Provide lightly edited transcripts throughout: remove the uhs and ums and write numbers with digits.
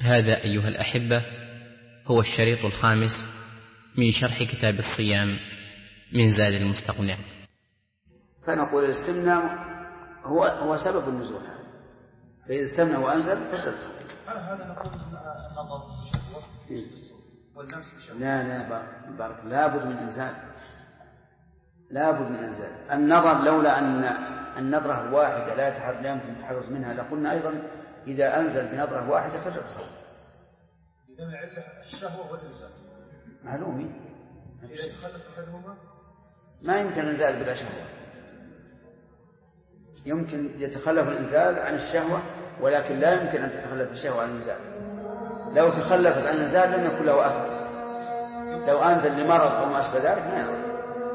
هذا أيها الأحبة هو الشريط الخامس من شرح كتاب الصيام من زاد المستقنع. فنقول الاستمناء هو سبب النزول، فإذا استمنى وأنزل فسد صوم. هذا نقول النظر بالشهوة واللمس بالشهوة. لا بارك، لابد من إنزال، لابد من إنزال النظر. لولا أن النظرة الواحدة لا يمكن التحرز منها لقلنا أيضا إذا أنزل بنظرة واحدة فسد صوم. إذا من علة الشهوة والإنزال معلومين. إذا تخلف أحدهما ما يمكن الإنزال بلا شهوة، يمكن يتخلف الإنزال عن الشهوة ولكن لا يمكن أن تتخلف الشهوة عن الإنزال. لو تخلفت عن الإنزال لم يكن له أثر، لو أنزل لمرض أو ما أشبه ذلك ما يضر.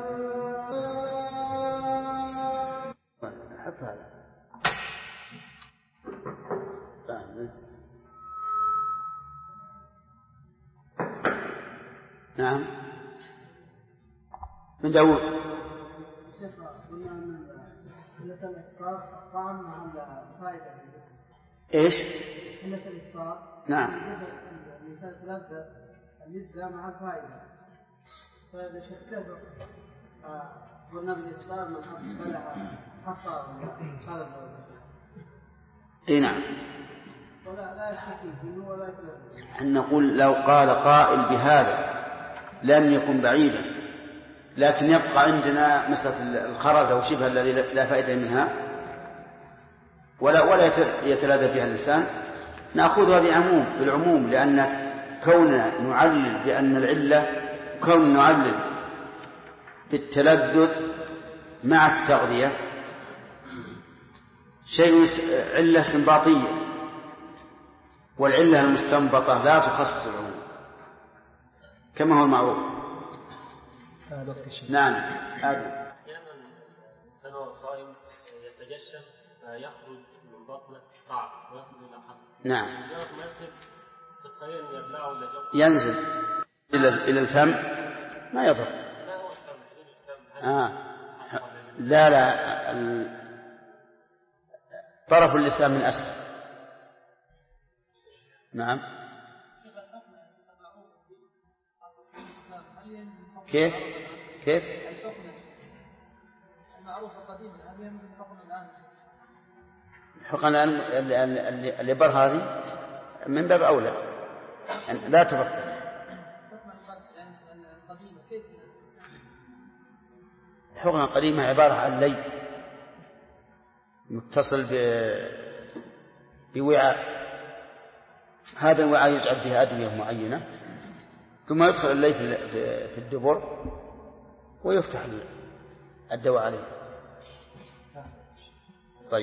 حط هذا. نعم من داود. ايش؟ علة الإفطار. نعم. الإنسان يتلذذ اللذة مع الفائدة، فإذا شكله قلنا بالإفطار من بلع حصى ولا اي نعم. ولا يستفيد منه ولا يتلذذ. نقول لو قال قائل بهذا لم يكن بعيدا، لكن يبقى عندنا مسألة الخرز أو شبه الذي لا فائدة منها ولا يتلاذى بها اللسان، نأخذها بالعموم، لأن كوننا نعلل بأن العلة، كون نعلل بالتلذذ مع التغذية شيء علة استنباطية، والعلة المستنبطة لا تخصص العموم كما هو المعروف. نعم. أحيانا الإنسان صائم يتجشم يخرج من بطنه طعم ويصل إلى حلقه. نعم. ما يصير في الطريق أن يبلعه ولا ينزل إلى الفم ما يضر. لا هو الفم. لا طرف اللسان من أسفل. نعم. كيف المعروف القديم الآن يمكن الحقن الآن. الحقن الآن اللي بر هذه من باب أولى لا تبطل. الحقنة القديمة عبارة عن لي متصل بوعاء، هذا الوعاء يجعل فيه أدوية معينة ثم يدخل اللي في الدبر ويفتح الدواء عليه. طيب.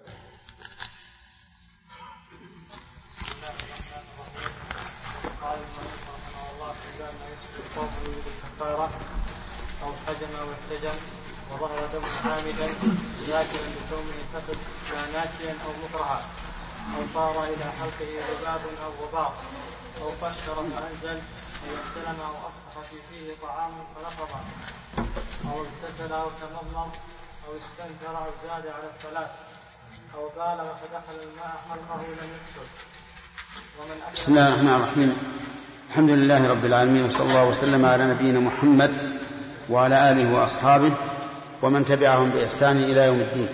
قال رحمه الله إذا ما يشتري الصوم يريد الكفارة أو حجم أو احتجم وظهر دم عامدا ذاكرا بصومه فقد ناسيا أو مكرها أو صار إلى حلقه ذباب أو غبار أو فشر فأنزل أو استلم أو أصبح فيه طعام فلفظ أو اغتسل أو تمضمض أو استنكر أو زاد على الثلاث أو بالغ فدخل الماء حلقه لم يكسر. بسم الله الرحمن الرحيم. الحمد لله رب العالمين، وصلى الله وسلم على نبينا محمد وعلى آله وأصحابه ومن تبعهم بإحسان إلى يوم الدين.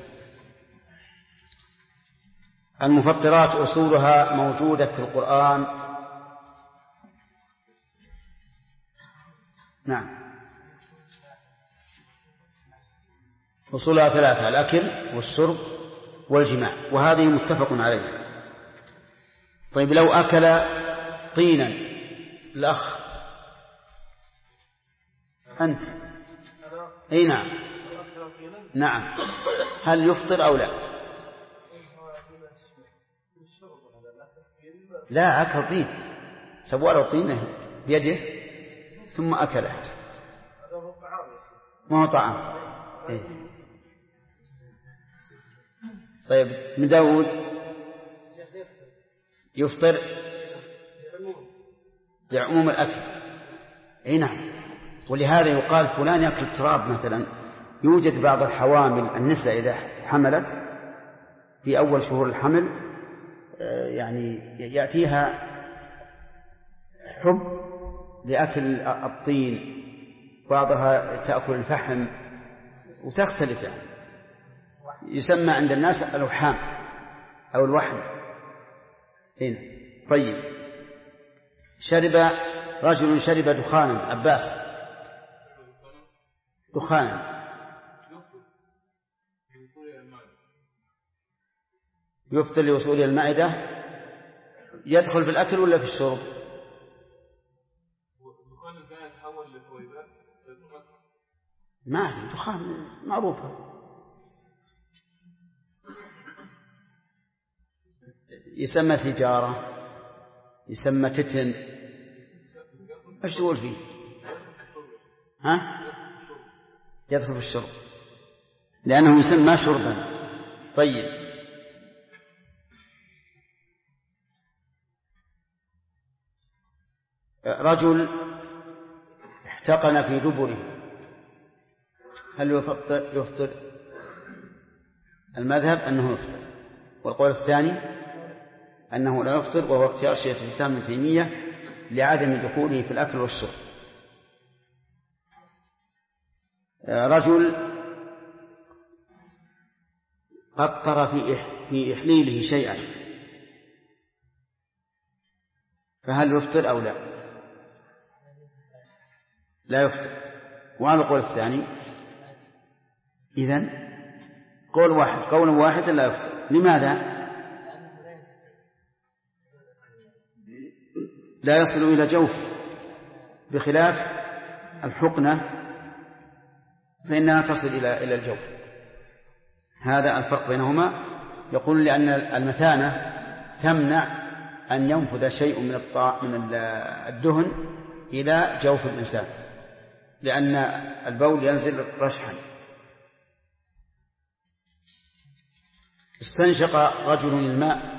المفطرات أصولها موجودة في القرآن. نعم. أصولها ثلاثة: الأكل والشرب والجماع، وهذه متفق عليها. طيب لو أكل طينا الأخ أنت أي نعم نعم هل يفطر أو لا؟ لا، أكل طين، سوى له طينه بيده ثم أكله، ما هو طعام. إيه؟ طيب من داود يفطر لعموم الأكل. أي نعم. ولهذا يقال فلان يأكل التراب مثلا. يوجد بعض الحوامل النساء إذا حملت في أول شهور الحمل يعني يأتيها حب لأكل الطين، بعضها تأكل الفحم وتختلف يعني. يسمى عند الناس الوحام أو الوحم. هنا طيب. رجل شرب دخانا. عباس، دخانا يفطر لوصول المعدة، يدخل في الأكل ولا في الشرب؟ ما أدري، دخان معروفة. يسمى سيجارة، يسمى تتن، ايش تقول فيه؟ ها؟ يدخل في الشرب لأنه يسمى شربا. طيب. رجل احتقن في دبره، هل يفطر؟ المذهب أنه يفطر، والقول الثاني أنه لا يفطر، وهو اختيار شيخ الإسلام ابن تيمية لعدم دخوله في الأكل والشرب. رجل قطر في إحليله شيئا، فهل يفطر أو لا؟ لا يفطر. وعلى القول الثاني إذن قول واحد لا يفطر. لماذا؟ لا يصل إلى جوف، بخلاف الحقنة فإنها تصل إلى الجوف. هذا الفرق بينهما. يقول لأن المثانة تمنع أن ينفذ شيء من الدهن إلى جوف الإنسان، لأن البول ينزل رشحا. استنشق رجل الماء.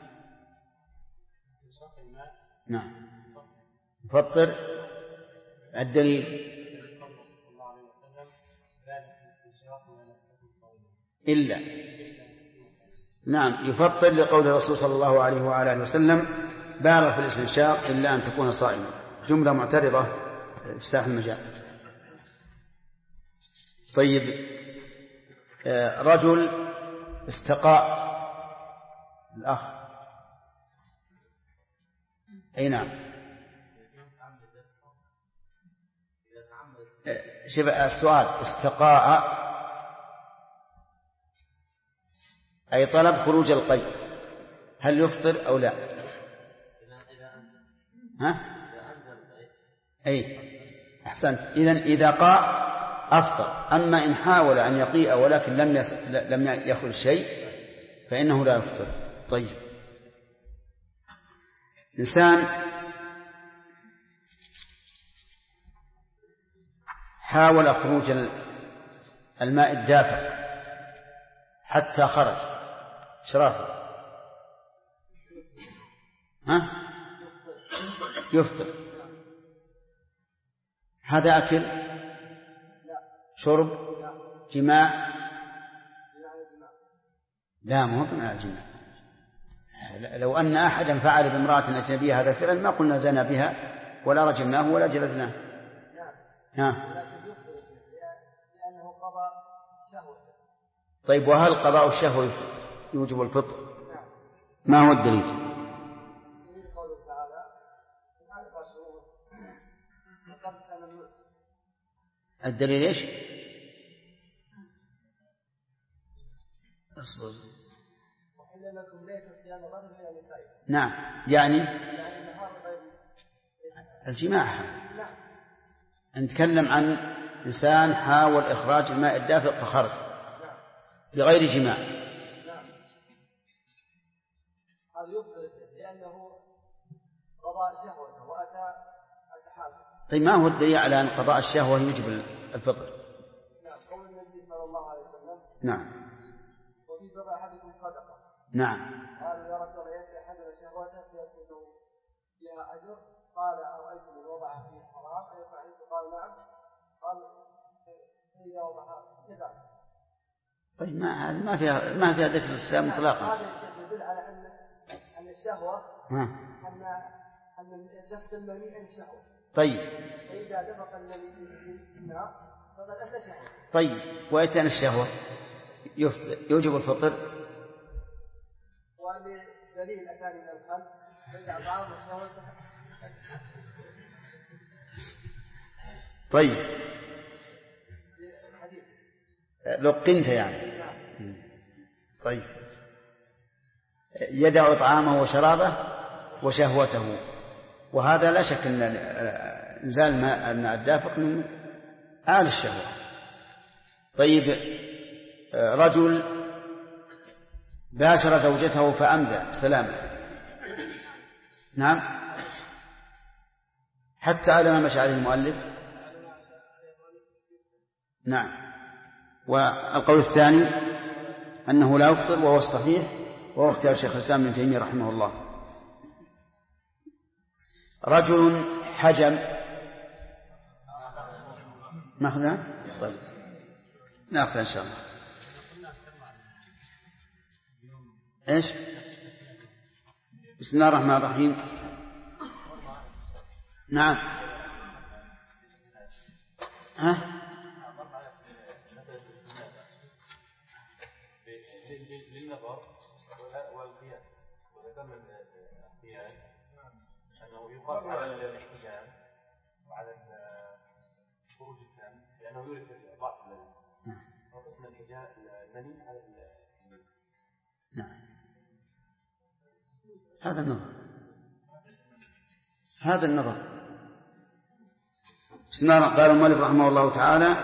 نعم يفطر. الدليل إلا نعم يفطر لقول الرسول صلى الله عليه وعلى آله وسلم: بالغ في الاستنشاق إلا أن تكون صائما. جملة معترضة في ساحة المجال. طيب. رجل استقاء الأخ. أي نعم. شوف السؤال: استقاء أي طلب خروج القيء، هل يفطر أو لا؟ ها؟ أي أحسنت. إذا قاء أفطر. أما إن حاول أن يقيء ولكن لم يخرج شيء فإنه لا يفطر. طيب. إنسان حاول خروج الماء الدافئ حتى خرج، شرافه ها؟ يفطر. هذا أكل؟ شرب؟ جماع؟ لا، مو من الجماع. لو أن أحدا فعل بامرأة أجنبية هذا الفعل ما قلنا زنا بها ولا رجمناه ولا جلدناه. لأنه قضى شهوة. طيب، وهل قضاء الشهوة يوجب الفطر؟ ما هو الدليل؟ الدليل ايش؟ اصبر. نعم، يعني الجماع. نتكلم عن إنسان حاول إخراج الماء الدافئ فخرج بغير جماع. هذا يفطر لأنه قضاء شهوته وأتى التحالف. طيب، ما هو الدليل على أن قضاء الشهوة يوجب الفطر؟ نعم، قول النبي صلى الله عليه وسلم: نعم. وفي بضع أحدكم صدقة. نعم. قالوا: يا رسول الله، يأتي أحدنا شهوته فيكون فيها أجر. قال: أرأيتم إن وضع فيه حرام أيفعل؟ قال: نعم. قال: إذا وضع كذا. طيب، ما فيها ذكر الإسلام إطلاقا. هذا الشيء يدل على أن الشهوة أن الجسد المني أن شهوة. طيب. فإذا دفق المني في النار فقد أتى شهوة. طيب، وأتى الشهوة يوجب الفطر. ودليل أتاني من الخلق فإذا بعض الشهوة. طيب، لقنت يعني. طيب، يدع طعامه وشرابه وشهوته، وهذا لا شك أن إنزال الماء الدافق من آل الشهوة. طيب، رجل باشر زوجته فأمدى سلامه، نعم، حتى على ما مشى عليه المؤلف، نعم. والقول الثاني أنه لا يفطر، وهو الصحيح، وهو اختيار شيخ الإسلام ابن تيمية رحمه الله. رجل حجم، ناخذها؟ طيب، ناخذها إن شاء الله. إيش؟ بسم الله الرحمن الرحيم. نعم. للنظر والقياس، وذكرنا القياس أنه يقاس على الاحتجام وعلى خروج الدم، لأنه يورث ضعف المني، وقسم الحجام المني على المني. نعم، هذا النظر، هذا النظر. بسم الله. قال المؤلف رحمه الله تعالى: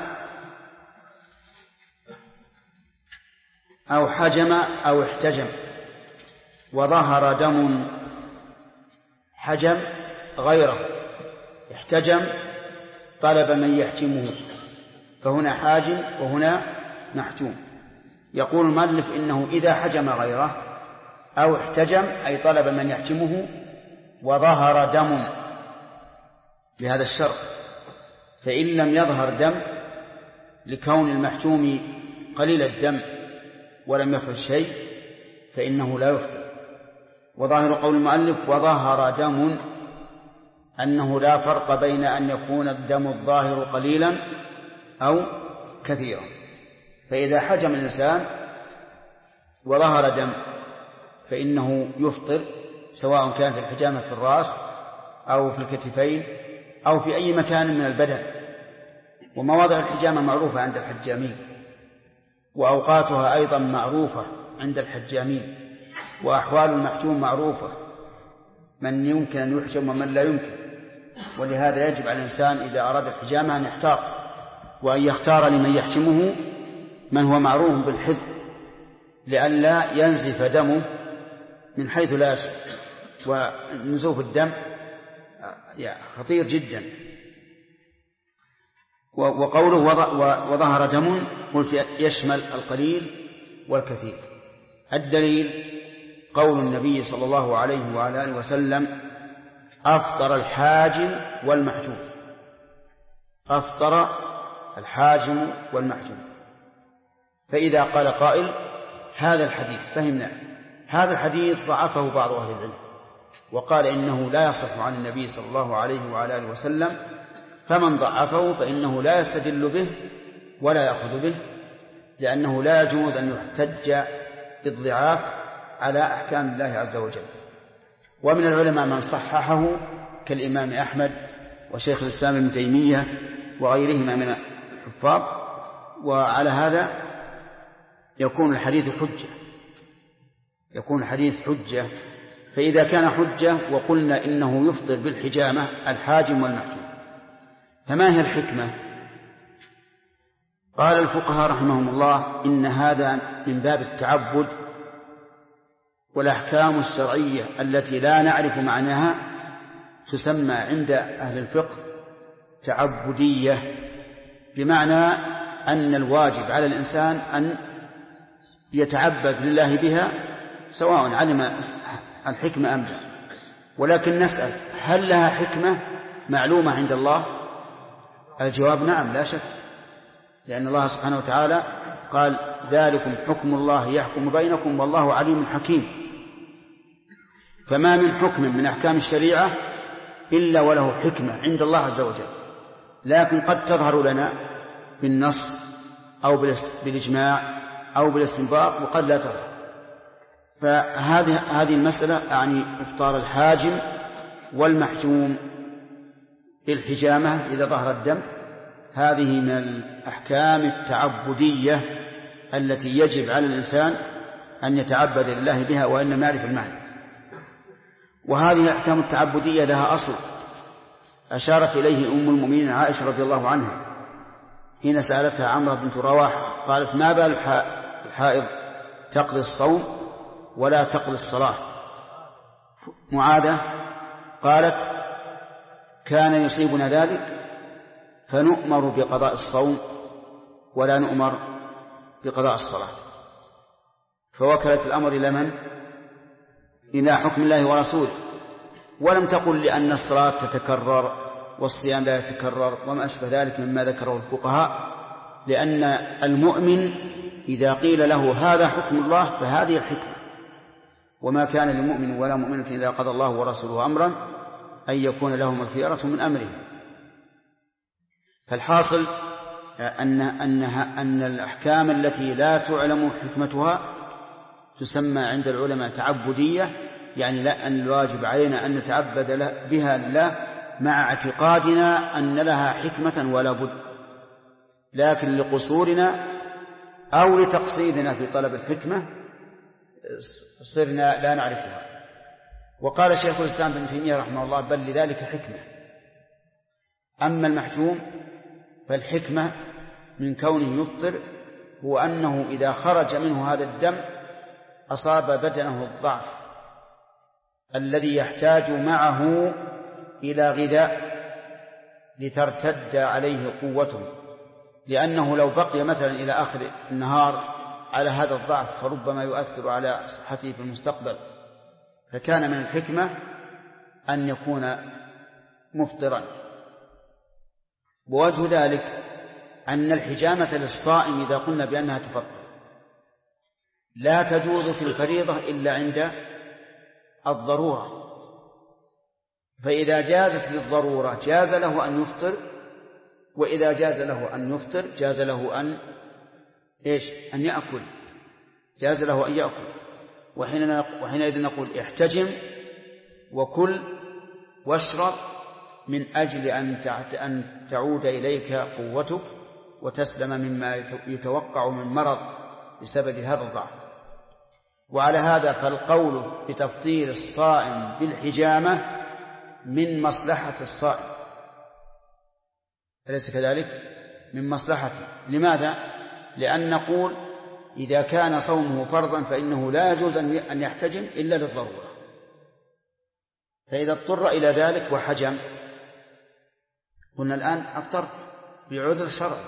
أو حجم أو احتجم وظهر دم. حجم غيره، احتجم طلب من يحجمه، فهنا حاجم وهنا محجوم. يقول المؤلف إنه إذا حجم غيره أو احتجم أي طلب من يحجمه وظهر دم لهذا الشرط، فإن لم يظهر دم لكون المحجوم قليل الدم ولم يخرج شيء فإنه لا يفطر. وظاهر قول المؤلف وظهر دم أنه لا فرق بين أن يكون الدم الظاهر قليلا أو كثيرا. فإذا حجم الإنسان وظهر دم فإنه يفطر، سواء كانت الحجامة في الرأس أو في الكتفين أو في أي مكان من البدن. ومواضع الحجامة معروفة عند الحجامين، وأوقاتها أيضا معروفة عند الحجامين، وأحوال المحجوم معروفة، من يمكن أن يحجم ومن لا يمكن. ولهذا يجب على الإنسان إذا أراد الحجامة أن يحتاط، وأن يختار لمن يحجمه من هو معروف بالحذر، لئلا ينزف دمه من حيث لا يشعر. ونزوف الدم خطير جدا. وقوله وظهر دم قلت يشمل القليل والكثير. الدليل قول النبي صلى الله عليه وعلى آله وسلم: أفطر الحاجم والمحجوم. أفطر الحاجم والمحجوم. فإذا قال قائل هذا الحديث فهمنا، هذا الحديث ضعفه بعض أهل العلم وقال إنه لا يصح عن النبي صلى الله عليه وعلى آله وسلم، فمن ضعفه فإنه لا يستدل به ولا يأخذ به، لأنه لا يجوز أن يحتج بالضعاف على أحكام الله عز وجل. ومن العلماء من صححه كالإمام أحمد وشيخ الإسلام ابن تيمية وغيرهما من الحفاظ. وعلى هذا يكون الحديث حجة، يكون الحديث حجة. فإذا كان حجة وقلنا إنه يفطر بالحجامة الحاجم والمحجوم، فما هي الحكمة؟ قال الفقهاء رحمهم الله إن هذا من باب التعبد، والأحكام الشرعية التي لا نعرف معناها تسمى عند أهل الفقه تعبدية، بمعنى أن الواجب على الإنسان أن يتعبد لله بها سواء علم الحكمة أم لا. ولكن نسأل هل لها حكمة معلومة عند الله؟ الجواب نعم لا شك، لأن الله سبحانه وتعالى قال ذلكم حكم الله يحكم بينكم والله عليم حكيم. فما من حكم من أحكام الشريعة إلا وله حكمة عند الله عز وجل، لكن قد تظهر لنا بالنص أو بالإجماع أو بالاستنباط، وقد لا تظهر. فهذه المسألة أعني إفطار الحاجم والمحجوم بالحجامة إذا ظهر الدم، هذه من الأحكام التعبدية التي يجب على الإنسان أن يتعبد لله بها وإن لم يعرف المعنى. وهذه الأحكام التعبدية لها أصل أشارت إليه أم المؤمنين عائشة رضي الله عنها حين سألتها عمرو بنت رواحة قالت: ما بال الحائض تقضي الصوم ولا تقضي الصلاة؟ معاذة قالت: كان يصيبنا ذلك فنؤمر بقضاء الصوم ولا نؤمر بقضاء الصلاة. فوكلت الأمر إلى من؟ إلى حكم الله ورسوله، ولم تقل لأن الصلاة تتكرر والصيام لا يتكرر وما أشبه ذلك مما ذكره الفقهاء، لأن المؤمن إذا قيل له هذا حكم الله فهذه الحكمة، وما كان لمؤمن ولا مؤمنة إذا قضى الله ورسوله أمرا أن يكون لهم الخيرة من أمره. فالحاصل أن الأحكام التي لا تعلم حكمتها تسمى عند العلماء تعبدية، يعني لا أن الواجب علينا أن نتعبد بها لله مع اعتقادنا أن لها حكمة ولا بد، لكن لقصورنا أو لتقصيرنا في طلب الحكمة صرنا لا نعرفها. وقال شيخ الإسلام ابن تيمية رحمه الله: بل لذلك حكمة. أما المحجوم فالحكمة من كونه يفطر هو أنه إذا خرج منه هذا الدم أصاب بدنه الضعف الذي يحتاج معه إلى غذاء لترتد عليه قوته، لأنه لو بقي مثلا إلى آخر النهار على هذا الضعف فربما يؤثر على صحته في المستقبل، فكان من الحكمة أن يكون مفطرا. ووجه ذلك أن الحجامة للصائم إذا قلنا بأنها تفطر لا تجوز في الفريضة إلا عند الضرورة، فإذا جازت للضرورة جاز له أن يفطر، وإذا جاز له أن يفطر جاز له أن يأكل، جاز له أن يأكل. وحينئذ نقول: احتجم وكل واشرب من أجل أن تعود إليك قوتك وتسلم مما يتوقع من مرض بسبب هذا الضعف. وعلى هذا فالقول بتفطير الصائم بالحجامة من مصلحة الصائم، أليس كذلك؟ من مصلحته. لماذا؟ لأن نقول إذا كان صومه فرضا فإنه لا يجوز أن يحتجم إلا للضرورة، فإذا اضطر إلى ذلك وحجم قلنا الآن أفطرت بعذر شرعي.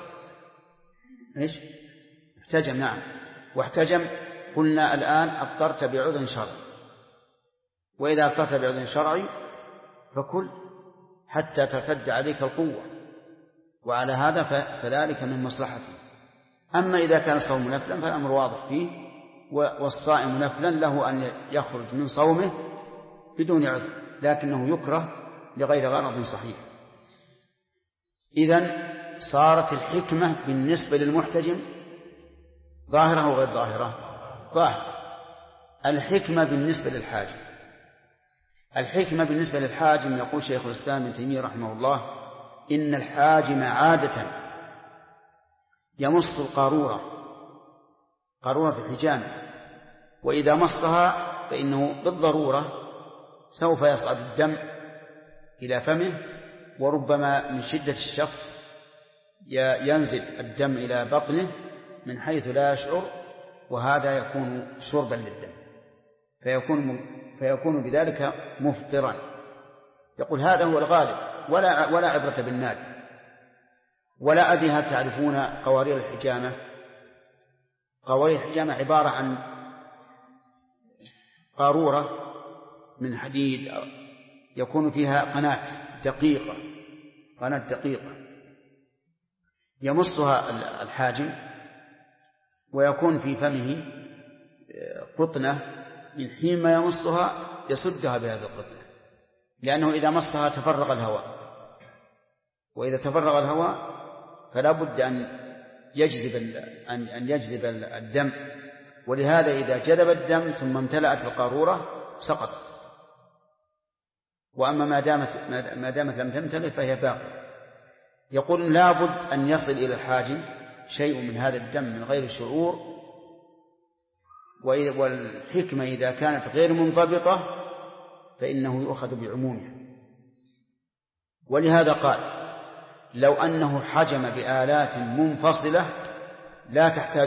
احتجم، نعم، واحتجم قلنا الآن أفطرت بعذر شرعي. وإذا أفطرت بعذر شرعي فكل حتى ترتد عليك القوة، وعلى هذا فذلك من مصلحته. أما إذا كان الصوم نفلا فالأمر واضح فيه، والصائم نفلا له أن يخرج من صومه بدون عذر، لكنه يكره لغير غرض صحيح. إذن صارت الحكمة بالنسبة للمحتجم ظاهرة وغير ظاهرة؟ ظاهرة. الحكمة بالنسبة للحاجم، الحكمة بالنسبة للحاجم يقول شيخ الإسلام ابن تيمية رحمه الله: إن الحاجم عادة يمص القارورة، قارورة الحجامة، وإذا مصها فإنه بالضرورة سوف يصعد الدم إلى فمه، وربما من شدة الشق ينزل الدم إلى بطنه من حيث لا يشعر، وهذا يكون شربا للدم، فيكون بذلك مفطرا. يقول هذا هو الغالب، ولا عبرة بالنادر. ولا أدري هل تعرفون قوارير الحجامة؟ قوارير الحجامة عبارة عن قارورة من حديد يكون فيها قناة دقيقة يمصها الحاجم، ويكون في فمه قطنة من حين ما يمصها يسدها بهذه القطنة، لأنه إذا مصها تفرغ الهواء، وإذا تفرغ الهواء فلا بد أن يجذب الدم، ولهذا إذا جذب الدم ثم امتلأت القارورة سقطت، وأما ما دامت لم تمتلئ فهي باقية. يقول لا بد أن يصل إلى الحاجم شيء من هذا الدم من غير شعور، والحكمة إذا كانت غير منضبطة فإنه يؤخذ بعمومها. ولهذا قال لو أنه حجم بآلات منفصلة لا تحتاج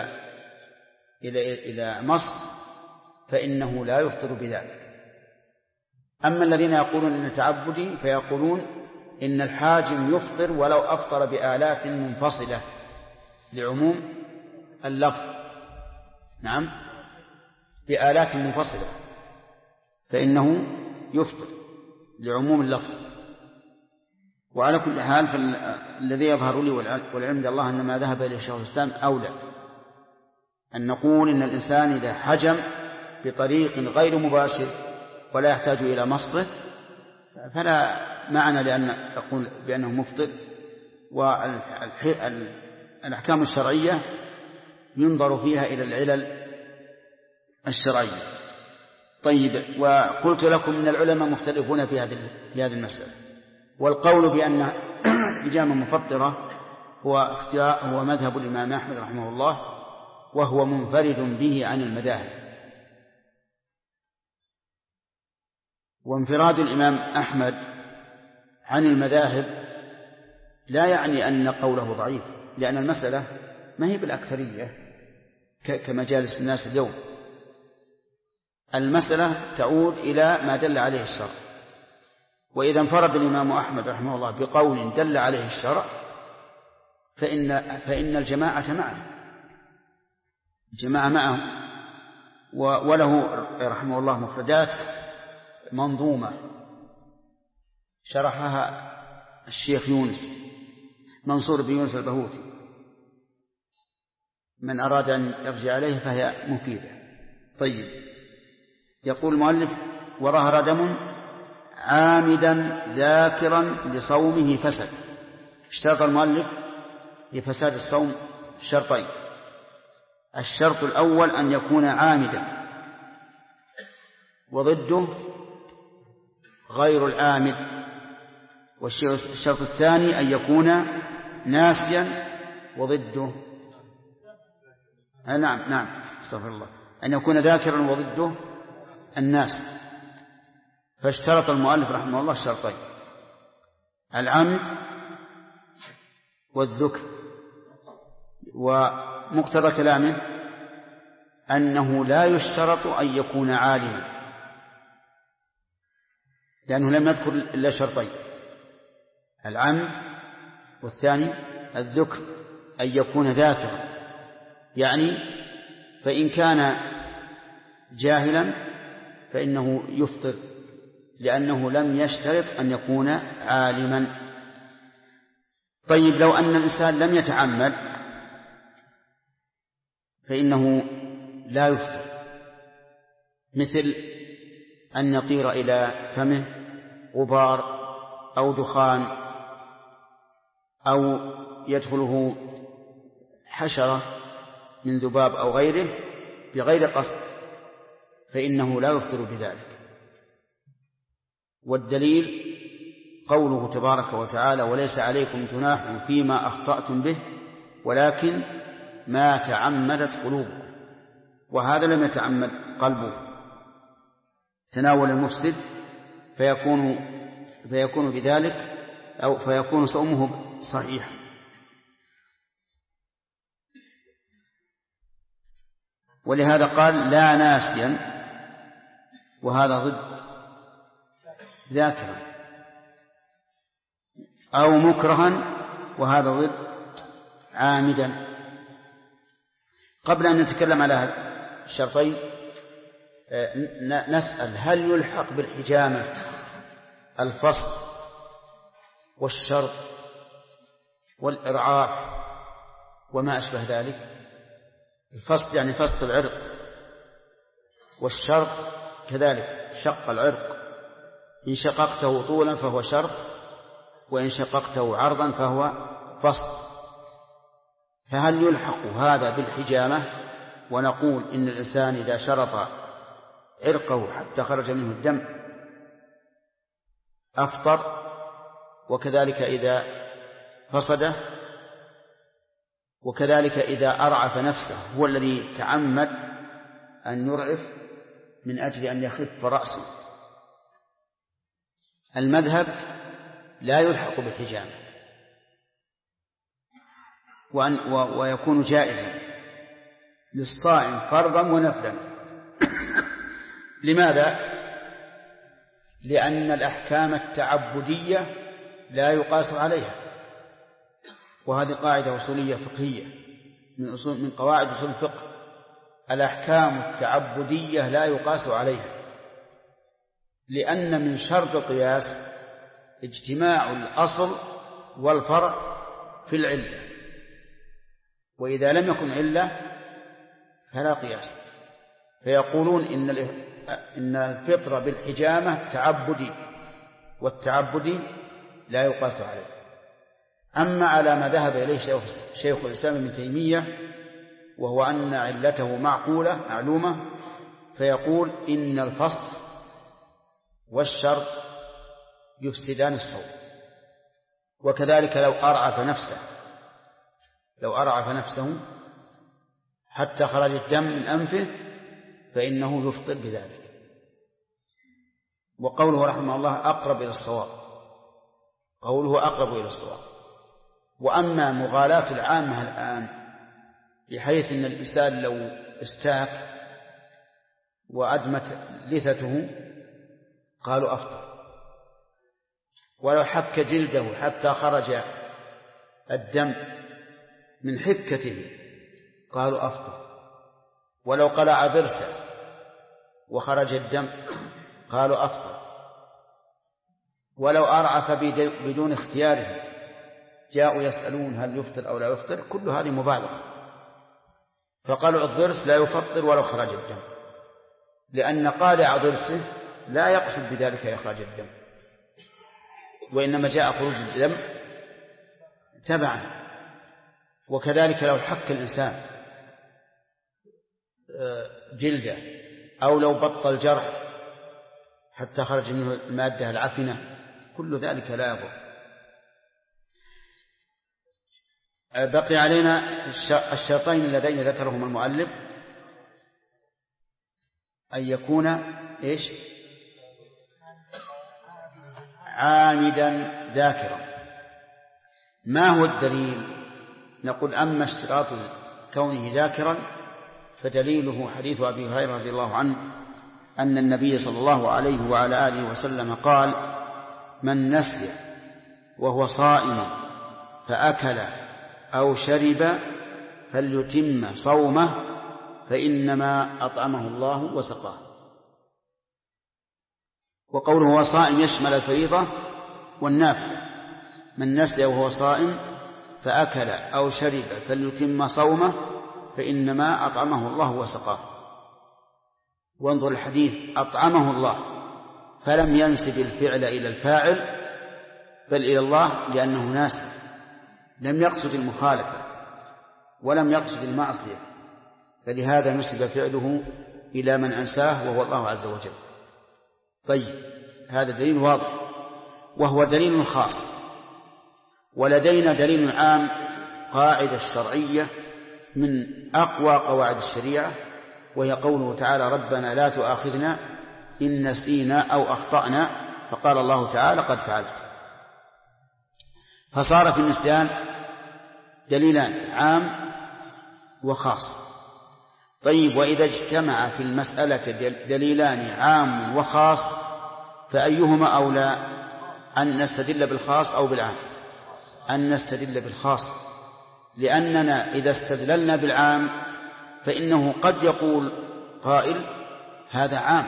إلى مص فإنه لا يفطر بذلك. أما الذين يقولون إن تعبدي فيقولون إن الحاجم يفطر ولو أفطر بآلات منفصلة لعموم اللفظ. نعم، بآلات منفصلة فإنه يفطر لعموم اللفظ. وعلى كل حال فالذي يظهر لي والعلم عند الله أن ما ذهب إليه شيخ الإسلام أولى، أن نقول إن الإنسان إذا حجم بطريق غير مباشر ولا يحتاج إلى مصه فلا معنى لأن تقول بأنه مفطر. والأحكام الشرعية ينظر فيها إلى العلل الشرعية. طيب، وقلت لكم إن العلماء مختلفون في هذه المسألة، والقول بأن حجامة مفطرة هو مذهب الإمام أحمد رحمه الله، وهو منفرد به عن المذاهب. وانفراد الإمام أحمد عن المذاهب لا يعني أن قوله ضعيف، لأن المسألة ما هي بالأكثرية كمجالس الناس اليوم. المسألة تعود إلى ما دل عليه الشرع، وإذا انفرد الإمام أحمد رحمه الله بقول دل عليه الشرع فإن الجماعة معه وله رحمه الله مفردات منظومة شرحها الشيخ يونس منصور بن يونس البهوتي، من أراد أن يرجع عليه فهي مفيدة. طيب، يقول المؤلف وظهر دم عامدا ذاكرا لصومه فسد. اشترط المؤلف لفساد الصوم شرطين: الشرط الأول أن يكون عامدا، وضده غير العامد. والشرط الثاني أن يكون ناسيا، وضده نعم استغفر الله، أن يكون ذاكرا وضده الناس. فاشترط المؤلف رحمه الله شرطين: العمد والذكر. ومقتضى كلامه أنه لا يشترط أن يكون عالما، لأنه لم يذكر إلا شرطين: العمد، والثاني الذكر، أن يكون ذاكرا. يعني فإن كان جاهلا فإنه يفطر، لأنه لم يشترط أن يكون عالما. طيب، لو أن الإنسان لم يتعمد فإنه لا يفطر، مثل أن يطير إلى فمه غبار أو دخان أو يدخله حشرة من ذباب أو غيره بغير قصد، فإنه لا يفطر بذلك. والدليل قوله تبارك وتعالى: وليس عليكم جناح فيما أخطأتم به ولكن ما تعمدت قلوبكم. وهذا لم يتعمد قلبه تناول المفسد فيكون بذلك أو فيكون صومه صحيح. ولهذا قال: لا ناسيا، وهذا ضد ذاكرا، أو مكرها، وهذا ضد عامدا. قبل أن نتكلم على هذا الشرطين نسأل: هل يلحق بالحجامة الفصل والشرط والإرعاف وما أشبه ذلك؟ الفصل يعني فصل العرق، والشرط كذلك شق العرق، إن شققته طولا فهو شرط، وإن شققته عرضا فهو فصل. فهل يلحق هذا بالحجامة ونقول إن الإنسان إذا شرط عرقه حتى خرج منه الدم أفطر، وكذلك إذا فصده، وكذلك إذا أرعف نفسه، هو الذي تعمد أن يرعف من أجل أن يخف رأسه؟ المذهب لا يلحق بالحجامة ويكون جائزا للصائم فرضا ونفلا. لماذا؟ لأن الأحكام التعبدية لا يقاس عليها، وهذه قاعدة أصولية فقهية من قواعد أصول الفقه. الأحكام التعبدية لا يقاس عليها، لأن من شرط القياس اجتماع الأصل والفرع في العلة، وإذا لم يكن علة فلا قياس. فيقولون إن الفطر بالحجامة تعبدي، والتعبدي لا يقاس عليه. أما على ما ذهب إليه شيخ الإسلام ابن تيمية، وهو أن علته معلومة، فيقول إن الفصل والشرط يفسدان الصوم. وكذلك لو أرعف نفسه حتى خرج الدم من أنفه فإنه يفطر بذلك. وقوله رحمه الله أقرب إلى الصواب. وأما مغالاة العامة الآن بحيث أن الإنسان لو استاك وأدمت لثته قالوا أفطر، ولو حك جلده حتى خرج الدم من حكته قالوا أفطر، ولو قلع ضرسه وخرج الدم قالوا أفطر، ولو أرعف بدون اختياره جاءوا يسألون هل يفطر أو لا يفطر، كل هذه مبالغة. فقالوا الضرس لا يفطر ولو خرج الدم، لأن قالع ضرسه لا يقصد بذلك إخراج الدم، وإنما جاء خروج الدم تبعا. وكذلك لو حك الإنسان جلده أو لو بطل جرح حتى خرج منه المادة العفنة، كل ذلك لا يضر. بقي علينا الشرطين اللذين ذكرهما المؤلف، أن يكون عامدا ذاكرا. ما هو الدليل؟ نقول أما اشتراط كونه ذاكرا فدليله حديث أبي هريرة رضي الله عنه أن النبي صلى الله عليه وعلى آله وسلم قال: من نسي وهو صائم فأكل أو شرب فليتم صومه فإنما أطعمه الله وسقاه. وقوله هو صائم يشمل الفريضة والنافلة. من نسي وهو صائم فأكل أو شرب فليتم صومه فإنما أطعمه الله وسقاه. وانظر الحديث: أطعمه الله، فلم ينسب الفعل إلى الفاعل بل إلى الله، لأنه ناسي، لم يقصد المخالفة ولم يقصد المعصية، فلهذا نسب فعله إلى من أنساه وهو الله عز وجل. طيب، هذا دليل واضح وهو دليل خاص. ولدينا دليل عام، قاعدة شرعية من أقوى قواعد الشريعة، وهي قوله تعالى: ربنا لا تؤاخذنا إن نسينا أو أخطأنا، فقال الله تعالى: قد فعلت. فصار في النسيان دليلان، عام وخاص. طيب، وإذا اجتمع في المسألة دليلان عام وخاص فأيهما أولى، أن نستدل بالخاص أو بالعام؟ أن نستدل بالخاص، لأننا إذا استدللنا بالعام فإنه قد يقول قائل: هذا عام،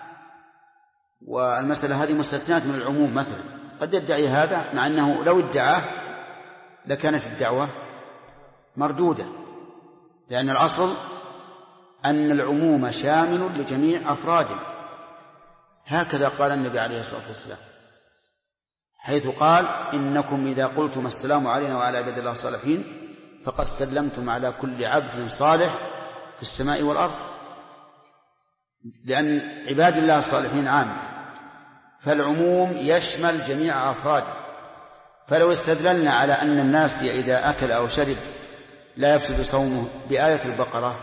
والمسألة هذه مستثنات من العموم مثلا، قد يدعي هذا، مع أنه لو ادعاه لكانت الدعوة مردودة، لأن الأصل أن العموم شامل لجميع أفراده، هكذا قال النبي عليه الصلاة والسلام، حيث قال: إنكم إذا قلتم السلام علينا وعلى عباد الله الصالحين فقد سلمتم على كل عبد صالح في السماء والأرض، لأن عباد الله الصالحين عام، فالعموم يشمل جميع أفراده. فلو استدللنا على أن الناس إذا أكل أو شرب لا يفسد صومه بآية البقرة،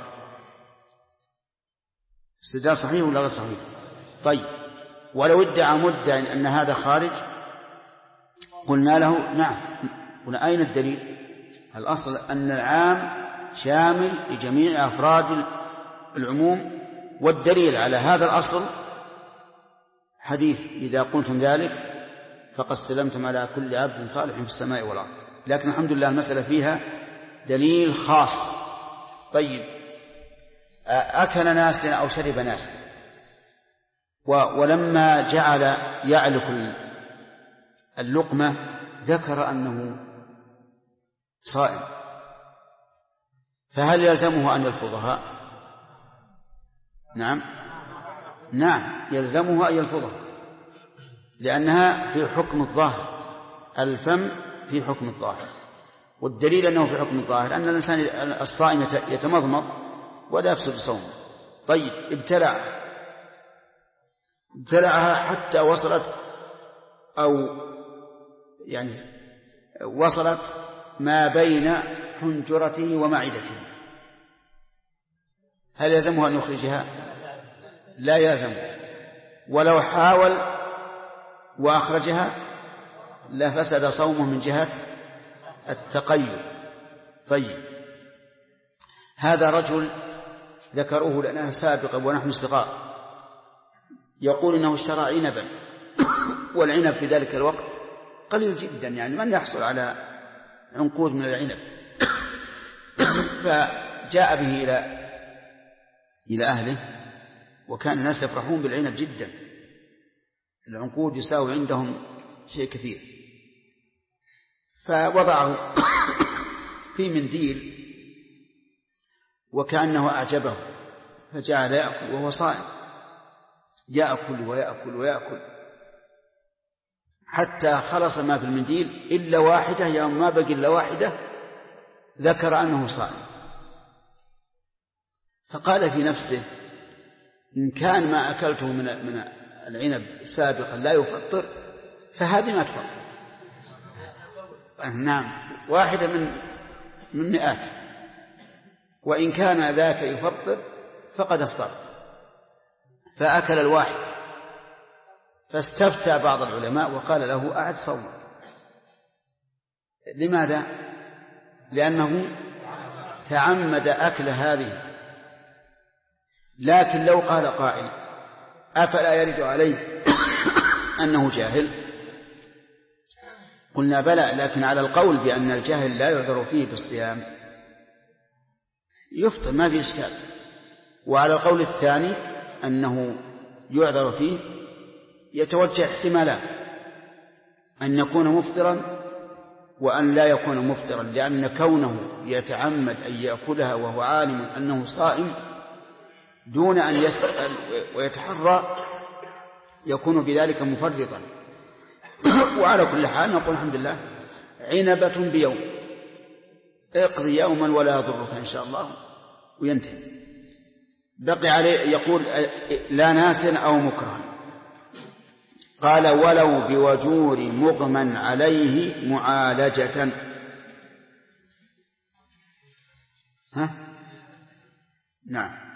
استدلال صحيح ولا غير صحيح؟ طيب، ولو ادعى مدعي أن هذا خارج قلنا له نعم، قلنا أين الدليل؟ الأصل أن العام شامل لجميع أفراد العموم، والدليل على هذا الأصل حديث: إذا قلتم ذلك فقد استلمتم على كل عبد صالح في السماء والأرض. لكن الحمد لله المسألة فيها دليل خاص. طيب، أكل ناس أو شرب ناس، ولما جعل يعلق اللقمة ذكر أنه صائم، فهل يلزمه أن يلفظها؟ نعم يلزمه أن يلفظها، لأنها في حكم الظاهر، الفم في حكم الظاهر، والدليل أنه في حكم الظاهر أن الإنسان الصائم يتمضمض ولا يفسد صومه. طيب، ابتلعها حتى وصلت وصلت ما بين حنجرته ومعدته، هل يلزمه أن يخرجها؟ لا يلزمه، ولو حاول وأخرجها لفسد صومه من جهة التقيد. طيب، هذا رجل ذكروه لنا سابقا ونحن صغار، يقول إنه اشترى عنبا، والعنب في ذلك الوقت قليل جدا، يعني من يحصل على عنقود من العنب، فجاء به إلى أهله، وكان الناس يفرحون بالعنب جدا، العنقود يساوي عندهم شيء كثير، فوضعه في منديل وكأنه أعجبه، فجعل يأكل وهو صائم، يأكل ويأكل ويأكل حتى خلص ما في المنديل إلا واحدة، يوم ما بقي إلا واحدة ذكر أنه صائم، فقال في نفسه: إن كان ما أكلته من العنب سابقا لا يفطر، فهذه ما تفطر. نعم، واحدة من مئات، وإن كان ذاك يفطر فقد أفطرت، فأكل الواحد، فاستفتى بعض العلماء وقال له: أعد صومه. لماذا؟ لأنه تعمد أكل هذه. لكن لو قال قائل: أفلا يرد عليه أنه جاهل؟ قلنا بلى، لكن على القول بأن الجاهل لا يعذر فيه بالصيام يفطر، ما في إشكال. وعلى القول الثاني أنه يعذر فيه يتوجه احتمالان: أن يكون مفطرا وأن لا يكون مفطرا، لأن كونه يتعمد أن يأكلها وهو عالم أنه صائم دون أن يسأل ويتحرى يكون بذلك مفرطا. وعلى كل حال نقول الحمد لله، عنبة بيوم، اقضي يوما ولا يضرك إن شاء الله، وينتهي. بقي عليه يقول: لا ناس أو مكره. قال: ولو بوجور مغمى عليه معالجة. نعم،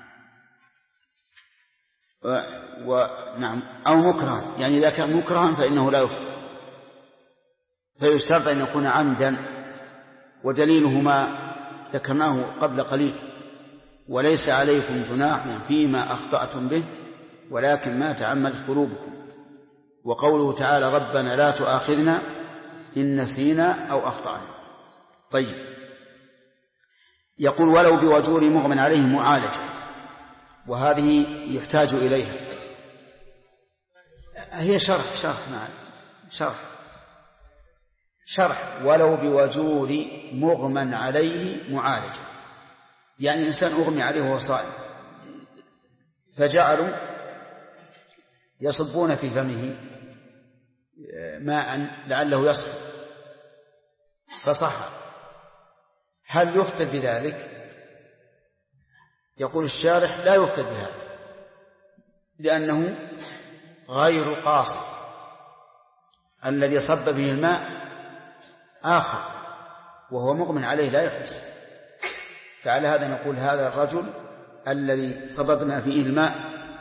نعم، أو مكرها، يعني إذا كان مكرها فإنه لا يفطر، فيشترط أن يكون عمدا، ودليله ما ذكرناه قبل قليل: وليس عليكم جناح فيما أخطأتم به ولكن ما تعمدت قلوبكم. وقوله تعالى: ربنا لا تؤاخذنا إن نسينا أو أخطأنا. طيب، يقول: ولو بوجور مغمى عليه معالجة، وهذه يحتاج إليها، هي شرح ولو بوجور مغمى عليه معالجة، يعني الإنسان أغمي عليه وهو صائم فجعلوا يصبون في فمه ماء لعله يصفو فصح. هل يفطر بذلك؟ يقول الشارح لا يفطر بهذا لأنه غير قاصد، الذي صب به الماء آخر وهو مغمى عليه لا يحس. فعلى هذا نقول هذا الرجل الذي صببنا فيه الماء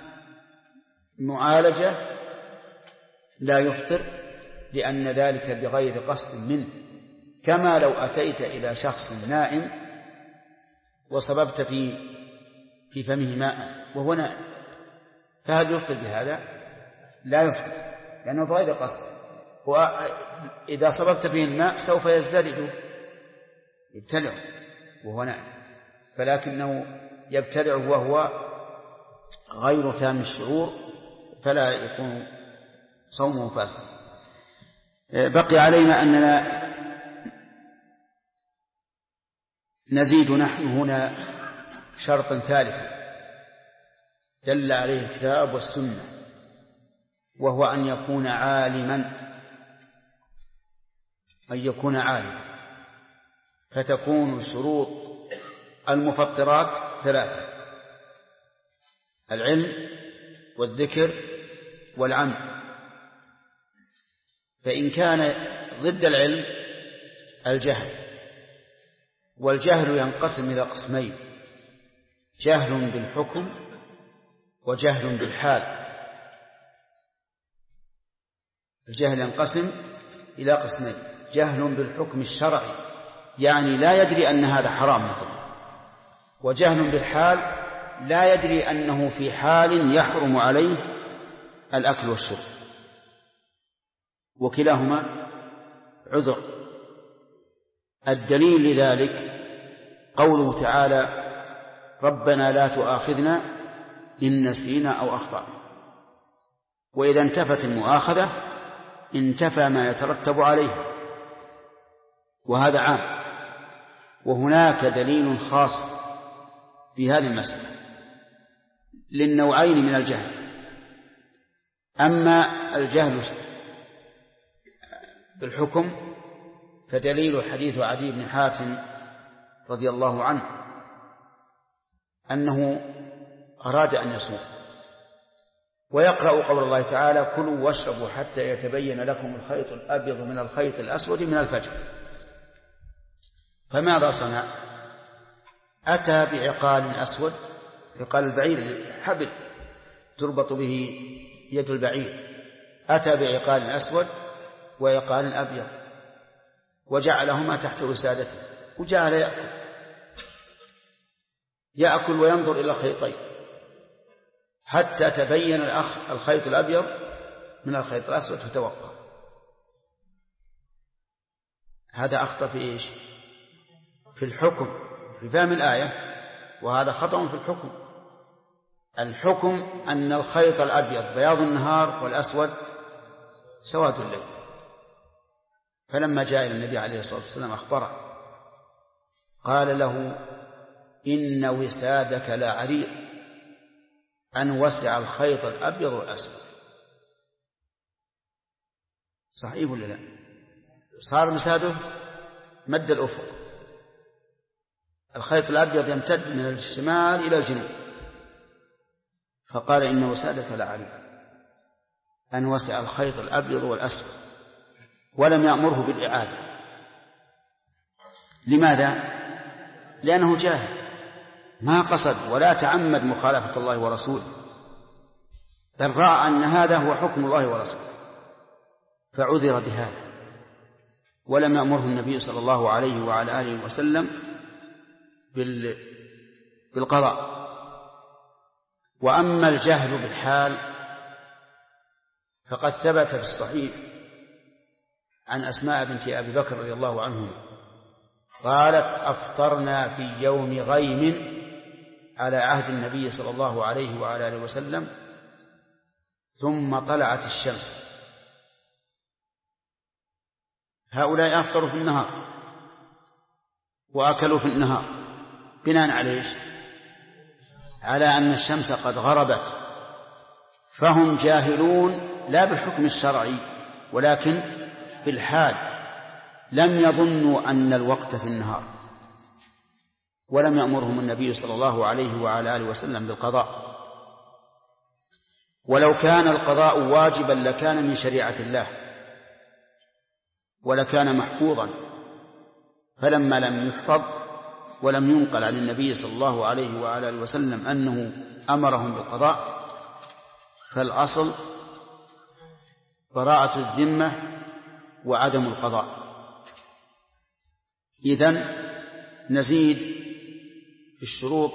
معالجة لا يفطر، لأن ذلك بغير قصد منه، كما لو أتيت إلى شخص نائم وصببت في فمه ماء وهو نائم، فهل يفطر بهذا؟ لا يفطر لأنه بغير قصد. وإذا صببت فيه الماء سوف يزدرد يبتلعه وهو نائم، فلكنه يبتلعه وهو غير تام الشعور فلا يكون صومه فاسد. بقي علينا أننا نزيد نحن هنا شرطا ثالثا دل عليه الكتاب والسنة، وهو أن يكون عالما، فتكون شروط المفطرات ثلاثة: العلم والذكر والعمد. فإن كان ضد العلم الجهل، والجهل ينقسم إلى قسمين: جهل بالحكم وجهل بالحال. الجهل ينقسم إلى قسمين: جهل بالحكم الشرعي يعني لا يدري أن هذا حرام مثلا، وجهل بالحال لا يدري أنه في حال يحرم عليه الأكل والشرب، وكلاهما عذر. الدليل لذلك قوله تعالى: ربنا لا تؤاخذنا إن نسينا أو أخطأنا. وإذا انتفت المؤاخذة انتفى ما يترتب عليها، وهذا عام. وهناك دليل خاص في هذه المسألة للنوعين من الجهل: أما الجهل بالحكم فدليل حديث عدي بن حاتم رضي الله عنه أنه أراد أن يصوم، ويقرأ قول الله تعالى: كلوا واشربوا حتى يتبين لكم الخيط الأبيض من الخيط الأسود من الفجر. فماذا صنع؟ أتى بعقال أسود، عقال البعير حبل تربط به يد البعير، أتى بعقال أسود وعقال أبيض وجعلهما تحت وسادته، وجعل يأكل وينظر إلى الخيطين حتى تبين الخيط الأبيض من الخيط الأسود فتوقف. هذا أخطأ في إيش؟ في الحكم، في فهم الآية، وهذا خطأ في الحكم. الحكم أن الخيط الأبيض بياض النهار والأسود سواد الليل. فلما جاء إلى النبي عليه الصلاة والسلام أخبره قال له: إن وسادك لعريض أن وسع الخيط الأبيض والأسود. صحيح ولا لا؟ صار وساده مد الأفق، الخيط الأبيض يمتد من الشمال إلى الجنوب، فقال: إن وسادك لعريض أن وسع الخيط الأبيض والأسود، ولم يأمره بالإعادة. لماذا؟ لأنه جاهل ما قصد ولا تعمد مخالفة الله ورسوله، بل رأى أن هذا هو حكم الله ورسوله فعذر بهذا، ولم يأمره النبي صلى الله عليه وعلى آله وسلم بالقضاء. وأما الجهل بالحال فقد ثبت في الصحيح عن أسماء بنت أبي بكر رضي الله عنهما قالت: أفطرنا في يوم غيم على عهد النبي صلى الله عليه وعلى آله وسلم ثم طلعت الشمس. هؤلاء أفطروا في النهار وأكلوا في النهار بناء على إيش؟ على أن الشمس قد غربت، فهم جاهلون لا بالحكم الشرعي ولكن بالحال، لم يظنوا أن الوقت في النهار، ولم يأمرهم النبي صلى الله عليه وعلى آله وسلم بالقضاء. ولو كان القضاء واجبا لكان من شريعة الله ولكان محفوظا، فلما لم يحفظ ولم ينقل عن النبي صلى الله عليه وعلى آله وسلم أنه أمرهم بالقضاء، فالأصل براءة الذمة وعدم القضاء. إذن نزيد في الشروط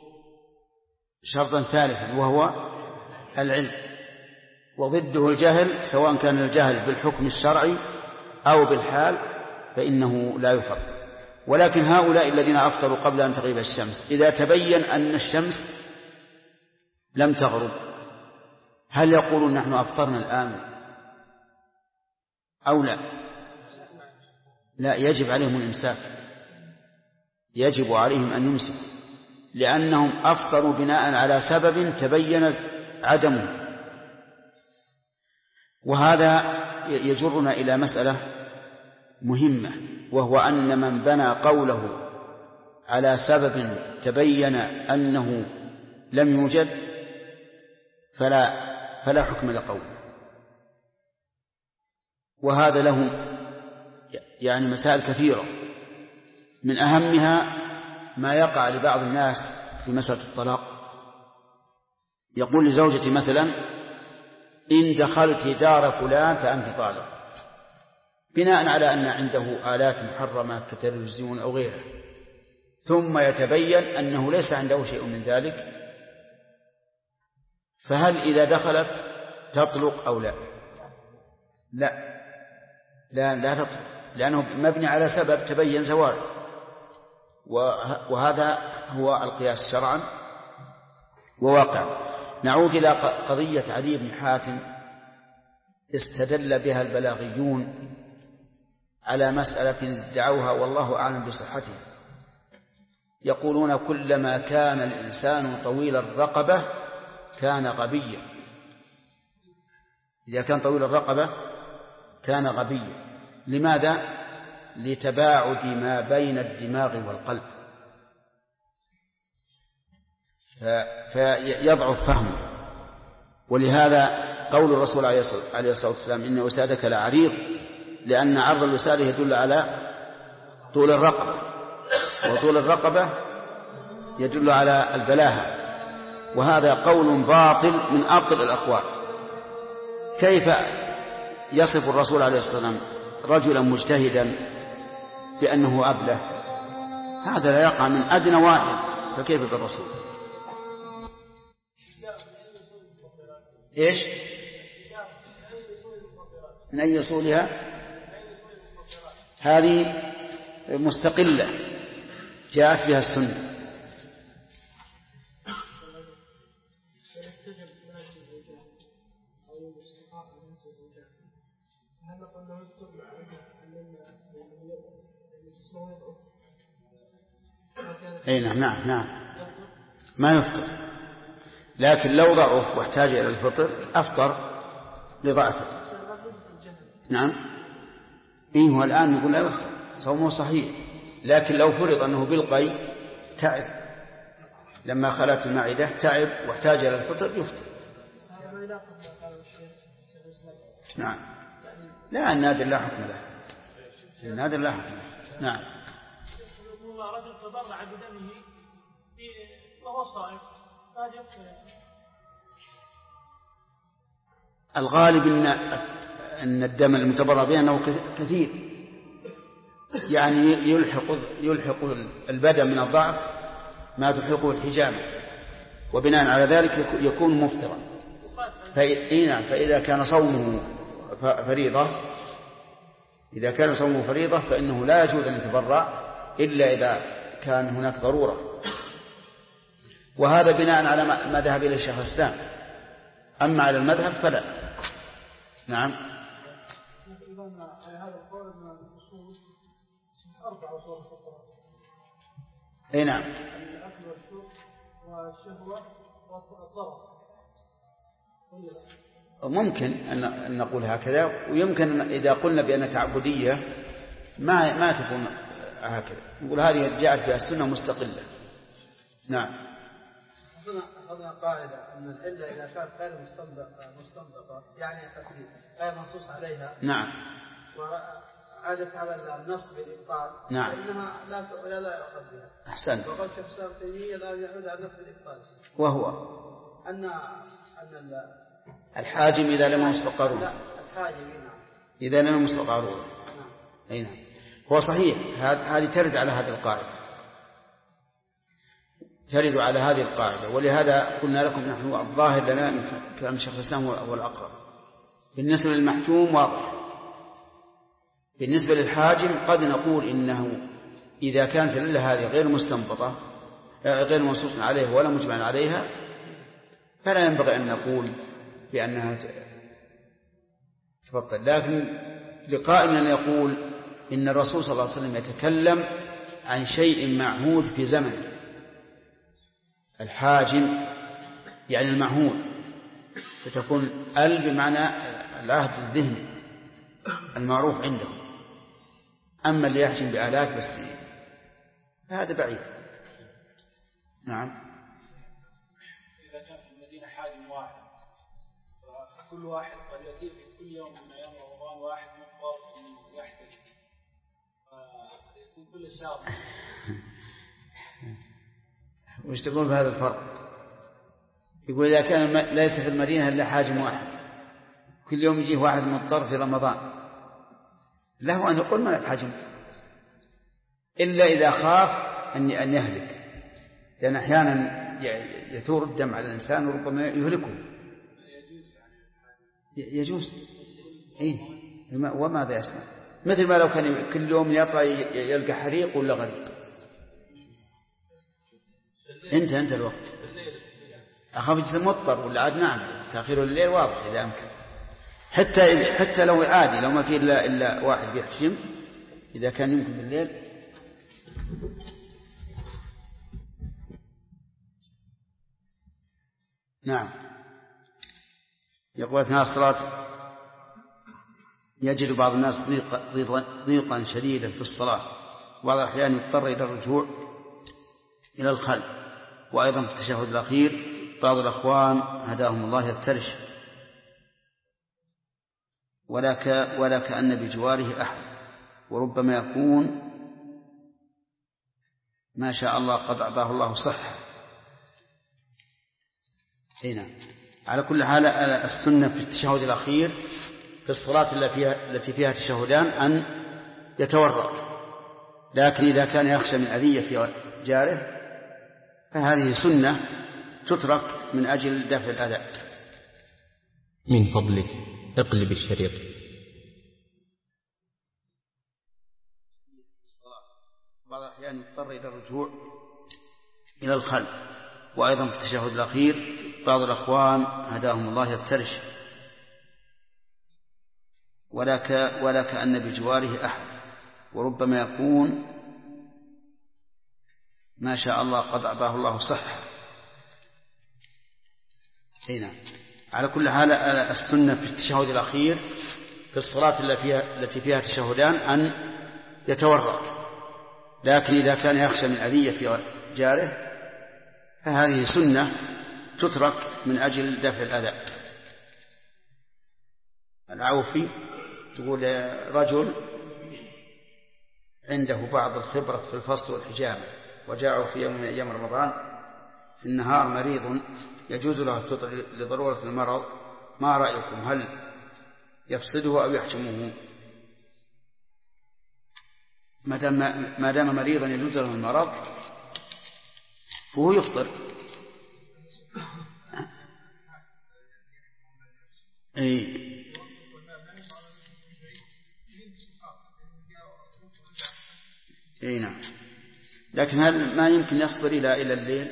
شرطا ثالثا وهو العلم، وضده الجهل، سواء كان الجهل بالحكم الشرعي أو بالحال فإنه لا يفرط. ولكن هؤلاء الذين أفطروا قبل أن تغيب الشمس إذا تبين أن الشمس لم تغرب، هل يقولون نحن أفطرنا الآن أو لا؟ لا، يجب عليهم الإمساك، يجب عليهم أن يمسكوا، لأنهم أفطروا بناء على سبب تبين عدمه. وهذا يجرنا إلى مسألة مهمة، وهو أن من بنى قوله على سبب تبين أنه لم يوجد فلا حكم لقوله. وهذا له يعني مسائل كثيرة، من أهمها ما يقع لبعض الناس في مسألة الطلاق. يقول لزوجتي مثلا: إن دخلت دار فلان فأنت طالق، بناء على أن عنده آلات محرمة كتلفزيون أو غيره، ثم يتبين أنه ليس عنده شيء من ذلك، فهل إذا دخلت تطلق أو لا؟ لا تطلق، لأنه مبني على سبب تبين زواله. وهذا هو القياس شرعا وواقعا. نعود إلى قضية عدي بن حاتم استدل بها البلاغيون على مسألة ادعوها والله أعلم بصحتها. يقولون: كلما كان الإنسان طويل الرقبة كان غبيا. إذا كان طويل الرقبة كان غبيا. لماذا؟ لتباعد ما بين الدماغ والقلب، فيضعف فهمه. ولهذا قول الرسول عليه الصلاة والسلام: إن وسادك لعريض، لأن عرض الوسادة يدل على طول الرقبة، وطول الرقبة يدل على البلاهة. وهذا قول باطل من أبطل الأقوال. كيف يصف الرسول عليه الصلاة والسلام رجلا مجتهدا بأنه أبله؟ هذا لا يقع من أدنى واحد، فكيف بالرسول؟ إيش؟ من أي أصولها؟ هذه مستقلة جاءت بها السنة. أي نعم ما يفطر، لكن لو ضعف واحتاج إلى الفطر أفطر لضعفه. نعم، هو الآن نقول لا يفطر، صومه صحيح، لكن لو فرض أنه بالقي تعب، لما خلت المعدة تعب واحتاج إلى الفطر يفطر. نعم، لا، النادر لا حكم له، النادر لا حكم له. نعم. رجل تبرع بدمه وهو صائم، هذا يكفر. الغالب أن الدم المتبرع به أنه كثير، يعني يلحق البدن من الضعف ما تلحقه الحجامة، وبناء على ذلك يكون مفطرا. فإذا كان صومه فريضة، إذا كان صومه فريضة فإنه لا يجوز أن يتبرع إلا إذا كان هناك ضرورة، وهذا بناء على ما ذهب إليه شيخ الإسلام. أما على المذهب فلا. نعم. أي نعم. والشهوة والطرف. ممكن أن نقول هكذا، ويمكن إذا قلنا بأن تعبدية ما تكون هكذا، نقول هذه جاءت بها السنة مستقلة. نعم. أخذنا قاعدة أن العلة إذا كانت غير مستنبطة يعني تسليم غير منصوص عليها. نعم. وعادت على النص بالإبطال. نعم. فإنها لا يؤخذ بها. أحسنت. وقال شيخ الإسلام ابن تيمية لا يعود على النص بالإبطال. وهو أن الحاجم إذا لم يستقرون. لا الحاجم نعم. إذا لم يستقرون. نعم. أي نعم. هو صحيح، هذه ترد على هذه القاعدة. ترد على هذه القاعدة، ولهذا قلنا لكم نحن الظاهر لنا كلام الشيخ الإسلام هو الأقرب. بالنسبة للمحتوم واضح. بالنسبة للحاجم قد نقول إنه إذا كانت العلة هذه غير مستنبطة غير منصوص عليه ولا مجمع عليها فلا ينبغي أن نقول بأنها تبطل. لكن لقائنا أن يقول إن الرسول صلى الله عليه وسلم يتكلم عن شيء معهود في زمنه. الحاجم يعني المعهود، فتكون بمعنى العهد الذهني المعروف عنده. أما اللي يحجم بآلات بس هذا بعيد. نعم. إذا كان في المدينة حاجم واحد فكل واحد قد يأتي في كل يوم من أيام رمضان واحد مقبر يحتج فيكون كل شهر. وش تقول بهذا الفرق؟ يقول إذا كان ليس في المدينة إلا حاجم واحد كل يوم يجيه واحد مضطر في رمضان له أن يقول ما حاجم إلا إذا خاف أن يهلك، لأن أحيانا يثور الدم على الإنسان وربما يهلكه. يجوز إيه؟ وماذا يصنع؟ مثل ما لو كان كل يوم يطلع يلقى حريق ولا غريق. انت الوقت أخاف يصير مضطر ولا عاد. نعم تأخير الليل واضح إذا أمكن، حتى لو عادي لو ما في إلا واحد يحتشم إذا كان يمكن بالليل. نعم. يقول أثناء الصلاة يجد بعض الناس ضيقا شديدا في الصلاة، وبعض الأحيان يضطر إلى الرجوع إلى الخلف، وأيضا في التشهد الأخير بعض الأخوان هداهم الله يفترش ولا كأن بجواره أحد، وربما يكون ما شاء الله قد أعطاه الله صحة. هنا على كل حال السنة في التشهد الأخير في الصلاة التي فيها تشهدان أن يتورك، لكن إذا كان يخشى من أذية جاره فهذه سنة تترك من أجل دفع الأذى. من فضلك اقلب الشريط. بعض الأحيان يضطر إلى الرجوع إلى الخلف، وأيضا في التشهد الأخير بعض الأخوان هداهم الله يفترش ولا كأن بجواره أحد، وربما يكون ما شاء الله قد أعطاه الله صحة. هنا على كل حال السنة في التشهد الأخير في الصلاة التي فيها تشهدان أن يتورك، لكن إذا كان يخشى من أذية جاره فهذه سنة تترك من أجل دفع الأذى. العوفي تقول رجل عنده بعض الخبرة في الفصل والحجامة، وجاءه في يوم من أيام رمضان في النهار مريض يجوز له الفطر لضرورة المرض، ما رأيكم هل يفسده أو يحجمه؟ ما دام مريضا يجوز له المرض فهو يفطر. اي نعم، لكن هل ما يمكن يصبر إلى الليل؟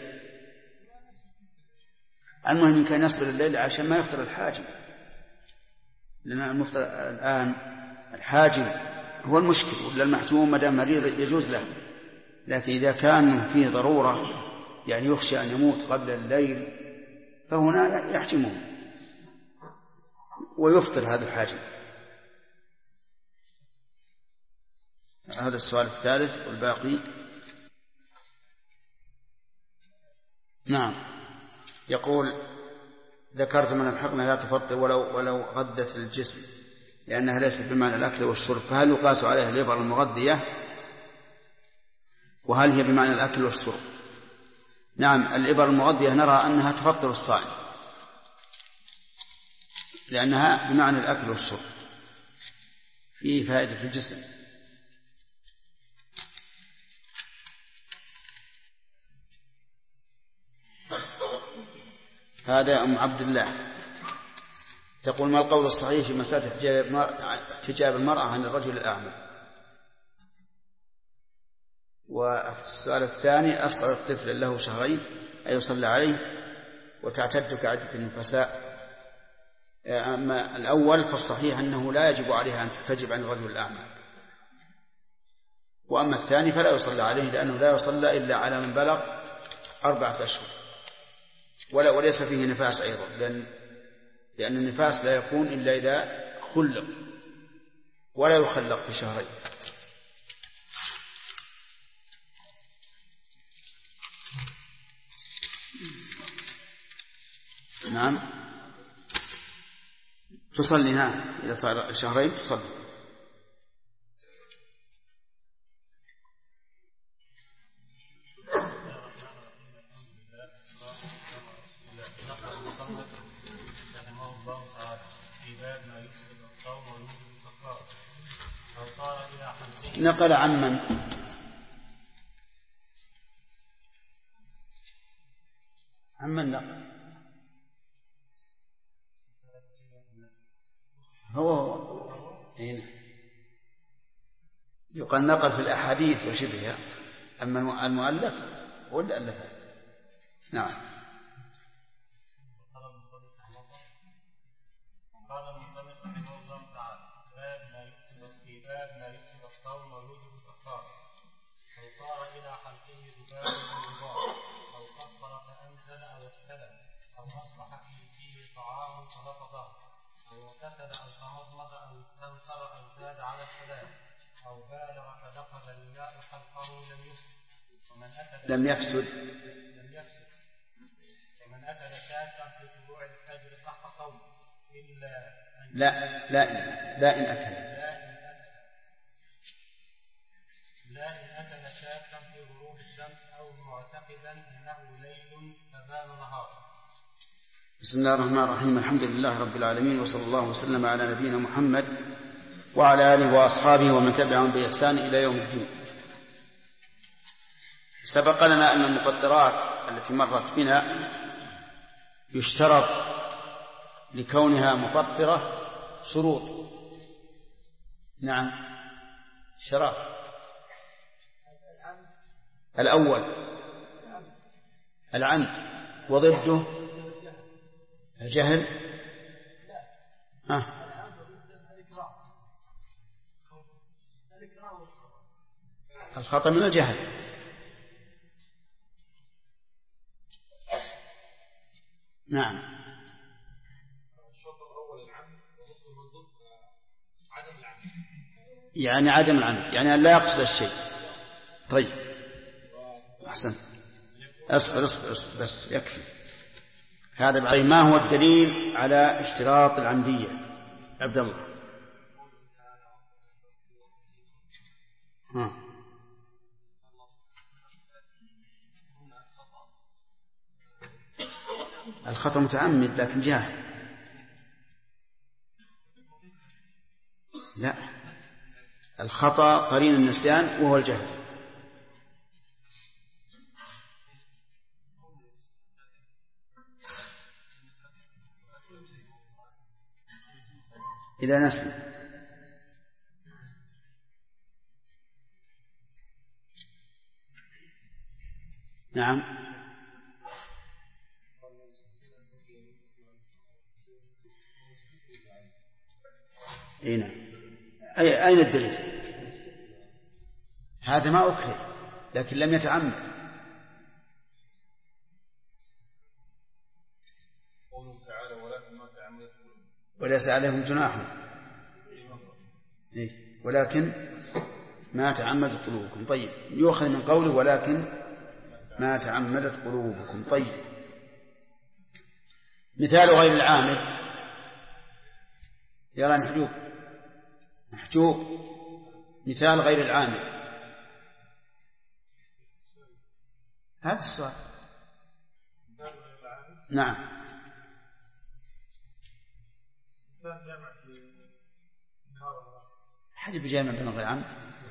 المهم كان يصبر الليل عشان ما يفطر الحاجم، لأن المفطر الآن الحاجم هو المشكل، ولا المحجوم ما دام مريض يجوز له. لكن إذا كان فيه ضرورة يعني يخشى أن يموت قبل الليل فهنا يحجمه ويفطر هذا الحاجم. هذا السؤال الثالث والباقي. نعم. يقول ذكرت من الحقنة لا تفطر ولو غدت الجسم لأنها ليست بمعنى الأكل والشرب، فهل يقاس عليها الإبر المغذية وهل هي بمعنى الأكل والشرب؟ نعم، الإبر المغذية نرى أنها تفطر الصائم لأنها بمعنى الأكل والشرب، فيه فائدة في الجسم. هذا أم عبد الله تقول ما القول الصحيح في مسألة احتجاب المرأة عن الرجل الأعمى؟ والسؤال الثاني أسقط الطفل له شهرين أيصلى عليه وتعتد كعدة النفساء؟ أما الأول فالصحيح أنه لا يجب عليها أن تحتجب عن الرجل الأعمى، وأما الثاني فلا يصلى عليه لأنه لا يصلى إلا على من بلغ 4 أشهر وليس فيه نفاس أيضا، لأن النفاس لا يكون إلا إذا خلق ولا يخلق في شهرين. نعم تصلي، نعم إذا صار شهرين تصلي. نقل عمن نقل هو يقال نقل في الأحاديث وشبهها، أما المؤلف هو اللي ألفها. نعم. قال المصنف رحمه الله تعالى باب ما يكتب الصوم ويوجب الكفارة. أو صار إلى حلقه ذباب من غبار أو كفر فأنزل أو استلم أو أصبح فيه طعام فلفظه أو اغتسل أو تمضمض أو استنثر أو زاد على السلام أو بالغ فدخل الماء حلقه لم يفسد ومن أكل شاكا في طلوع الفجر صح صومه إلا لا إن أكل شاكا في غروب الشمس أو معتقدا أنه ليل فبان نهار. بسم الله الرحمن الرحيم. الحمد لله رب العالمين، وصلى الله وسلم على نبينا محمد وعلى آله وأصحابه ومن تبعهم بإحسان إلى يوم الدين. سبق لنا أن المفطرات التي مرت بنا يشترط لكونها مفطرة شروط. نعم شرط. الأول العمد وضده الجهل. الخطأ من الجهل. نعم. الشرط الأول العمد وضده الضد عدم العمد، يعني عدم العمد يعني أن لا يقصد الشيء. طيب أحسن. أصبر بس يكفي هذا. بعد ما هو الدليل على اشتراط العمدية؟ عبد الله. الخطأ متعمد لكن جاهل. لا، الخطأ قرين النسيان وهو الجهل. إذا نسي. نعم. نعم. أين الدليل؟ هذا ما أكره لكن لم يتعمد. وليس عليهم جناح ولكن ما تعمدت قلوبكم. طيب، يؤخذ من قوله ولكن ما تعمدت قلوبكم. طيب، مثال غير العامد. يلا محجوب مثال غير العامد. هذا السؤال. نعم. حد بجامع بين غير عامد.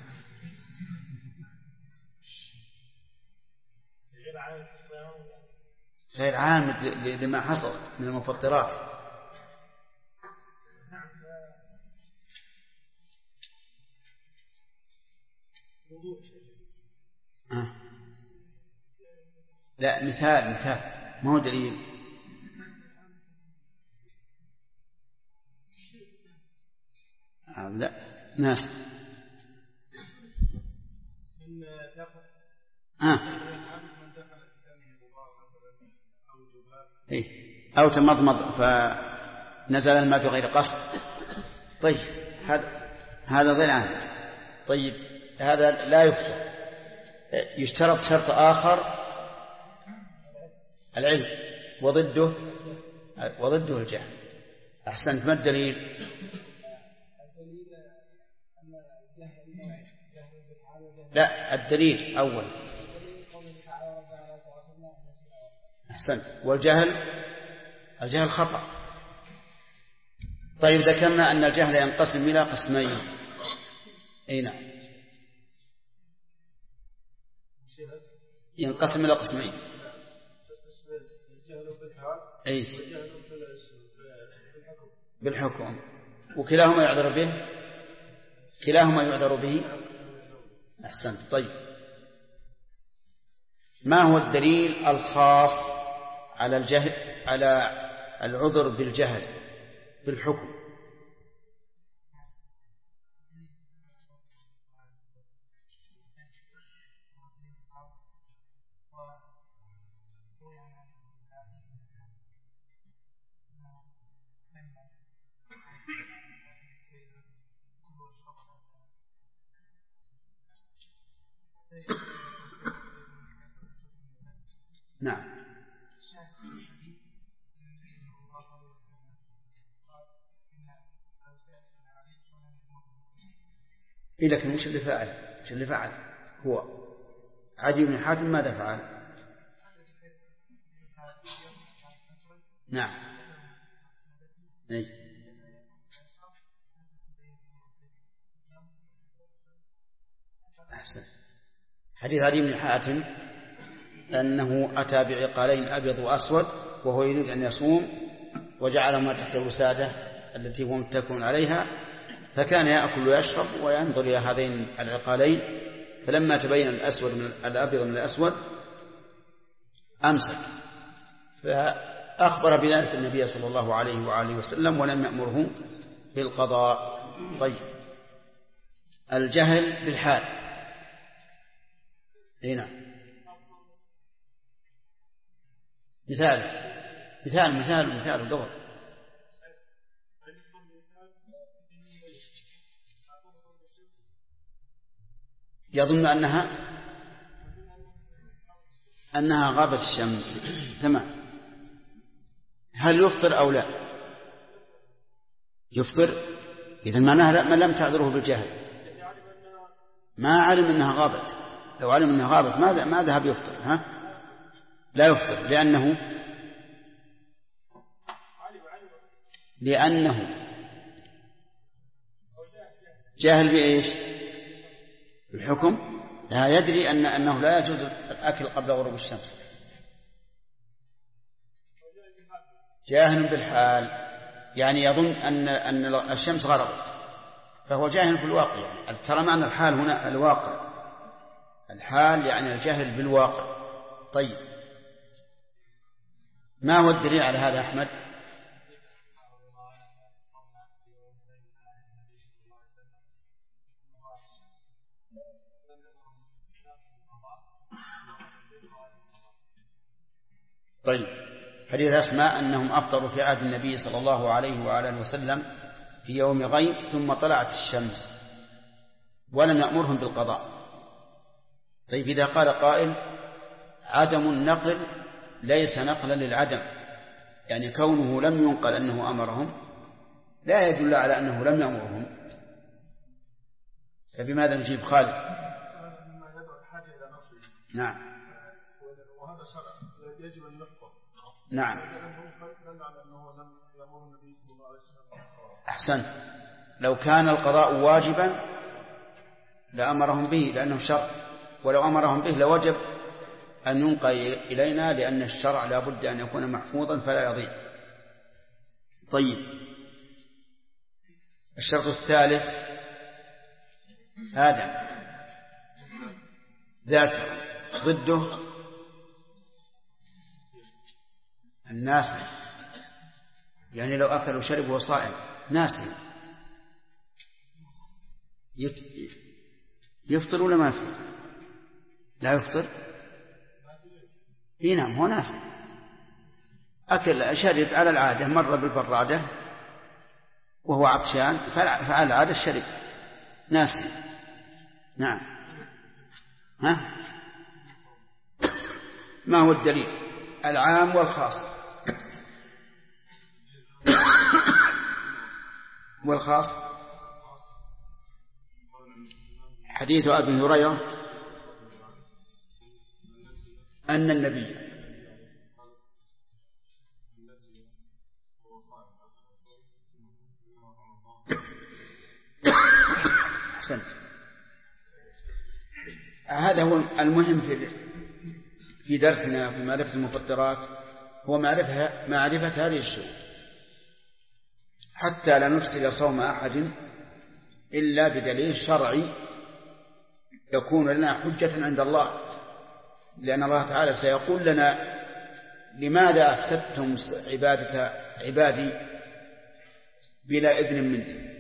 غير عامد لما حصل من المفطرات. لا، مثال ما هو دليل. لا، ناس أو تمضمض فنزل الماء بغير قصد. طيب، هذا غير عامد. طيب، هذا لا يفتر. يشترط شرط آخر، العلم، وضده الجهل. أحسنت. ما الدليل؟ لا، الدليل أول. أحسنت. الجهل خطأ. طيب، ذكرنا أن الجهل ينقسم إلى قسمين. نعم، ينقسم إلى قسمين. بالحكم، وكلاهما يعذر به. أحسنت. طيب، ما هو الدليل الخاص على العذر بالجهل بالحكم؟ نعم. لكن مش اللي فعل هو عدي بن حاتم. ماذا فعل؟ نعم. أحسن. حديث عدي بن حاتم أنه أتى بعقالين أبيض وأسود وهو يريد أن يصوم، وجعلهما تحت الوسادة التي هو متكئ عليها، فكان يأكل ويشرب وينظر إلى هذين العقالين، فلما تبين الأبيض من الأسود أمسك، فأخبر بذلك النبي صلى الله عليه وآله وسلم ولم يأمره بالقضاء. طيب، الجهل بالحال. هنا مثال قبل. يظن أنها غابت الشمس. تمام. هل يفطر أو لا؟ يفطر. إذن معناها من لم تعذره بالجهل، ما علم أنها غابت. لو علم أنها غابت ما ذهب يفطر. لا يفطر، لأنه جاهل بإيش؟ بالحكم. لا يدري أنه لا يجوز الأكل قبل غروب الشمس. جاهل بالحال، يعني يظن أن الشمس غربت، فهو جاهل بالواقع. يعني ترى معنى الحال هنا الواقع. الحال يعني الجهل بالواقع. طيب، ما هو الدليل على هذا أحمد؟ طيب، حديث أسماء أنهم أفطروا في عهد النبي صلى الله عليه وآله وسلم في يوم غيم ثم طلعت الشمس ولم يأمرهم بالقضاء. طيب إذا قال قائل عدم النقل ليس نقلا للعدم، يعني كونه لم ينقل أنه أمرهم لا يدل على أنه لم يأمرهم، فبماذا نجيب خالد؟ مما يدعو الحاجة إلى نقله. نعم. وهذا شرع يجب أن يحفظ. نعم. دل على أنه لم يأمر النبي صلى الله عليه وسلم. أحسنت. لو كان القضاء واجبا لأمرهم به لأنه شرع، ولو أمرهم به لوجب أن ينقل إلينا لأن الشرع لا بد أن يكون محفوظا فلا يضيع. طيب، الشرط الثالث آدم ذاكر، ضده الناسي، يعني لو أكل وشرب وهو صائم ناسي يفطر ولا ما يفطر؟ لا يفطر. نعم هو ناسي، أكل شرب على العادة، مر بالبرادة وهو عطشان فعلى العادة الشرب ناسي. نعم. ها؟ ما هو الدليل؟ العام والخاص. والخاص حديث أبي هريرة أن النبي أحسنت. هذا هو المهم في درسنا في معرفة المفطرات، هو معرفة هذه الشروط حتى لا نفسد صوم أحد إلا بدليل شرعي يكون لنا حجة عند الله، لأن الله تعالى سيقول لنا لماذا أفسدتم عبادة عبادي بلا إذن مني.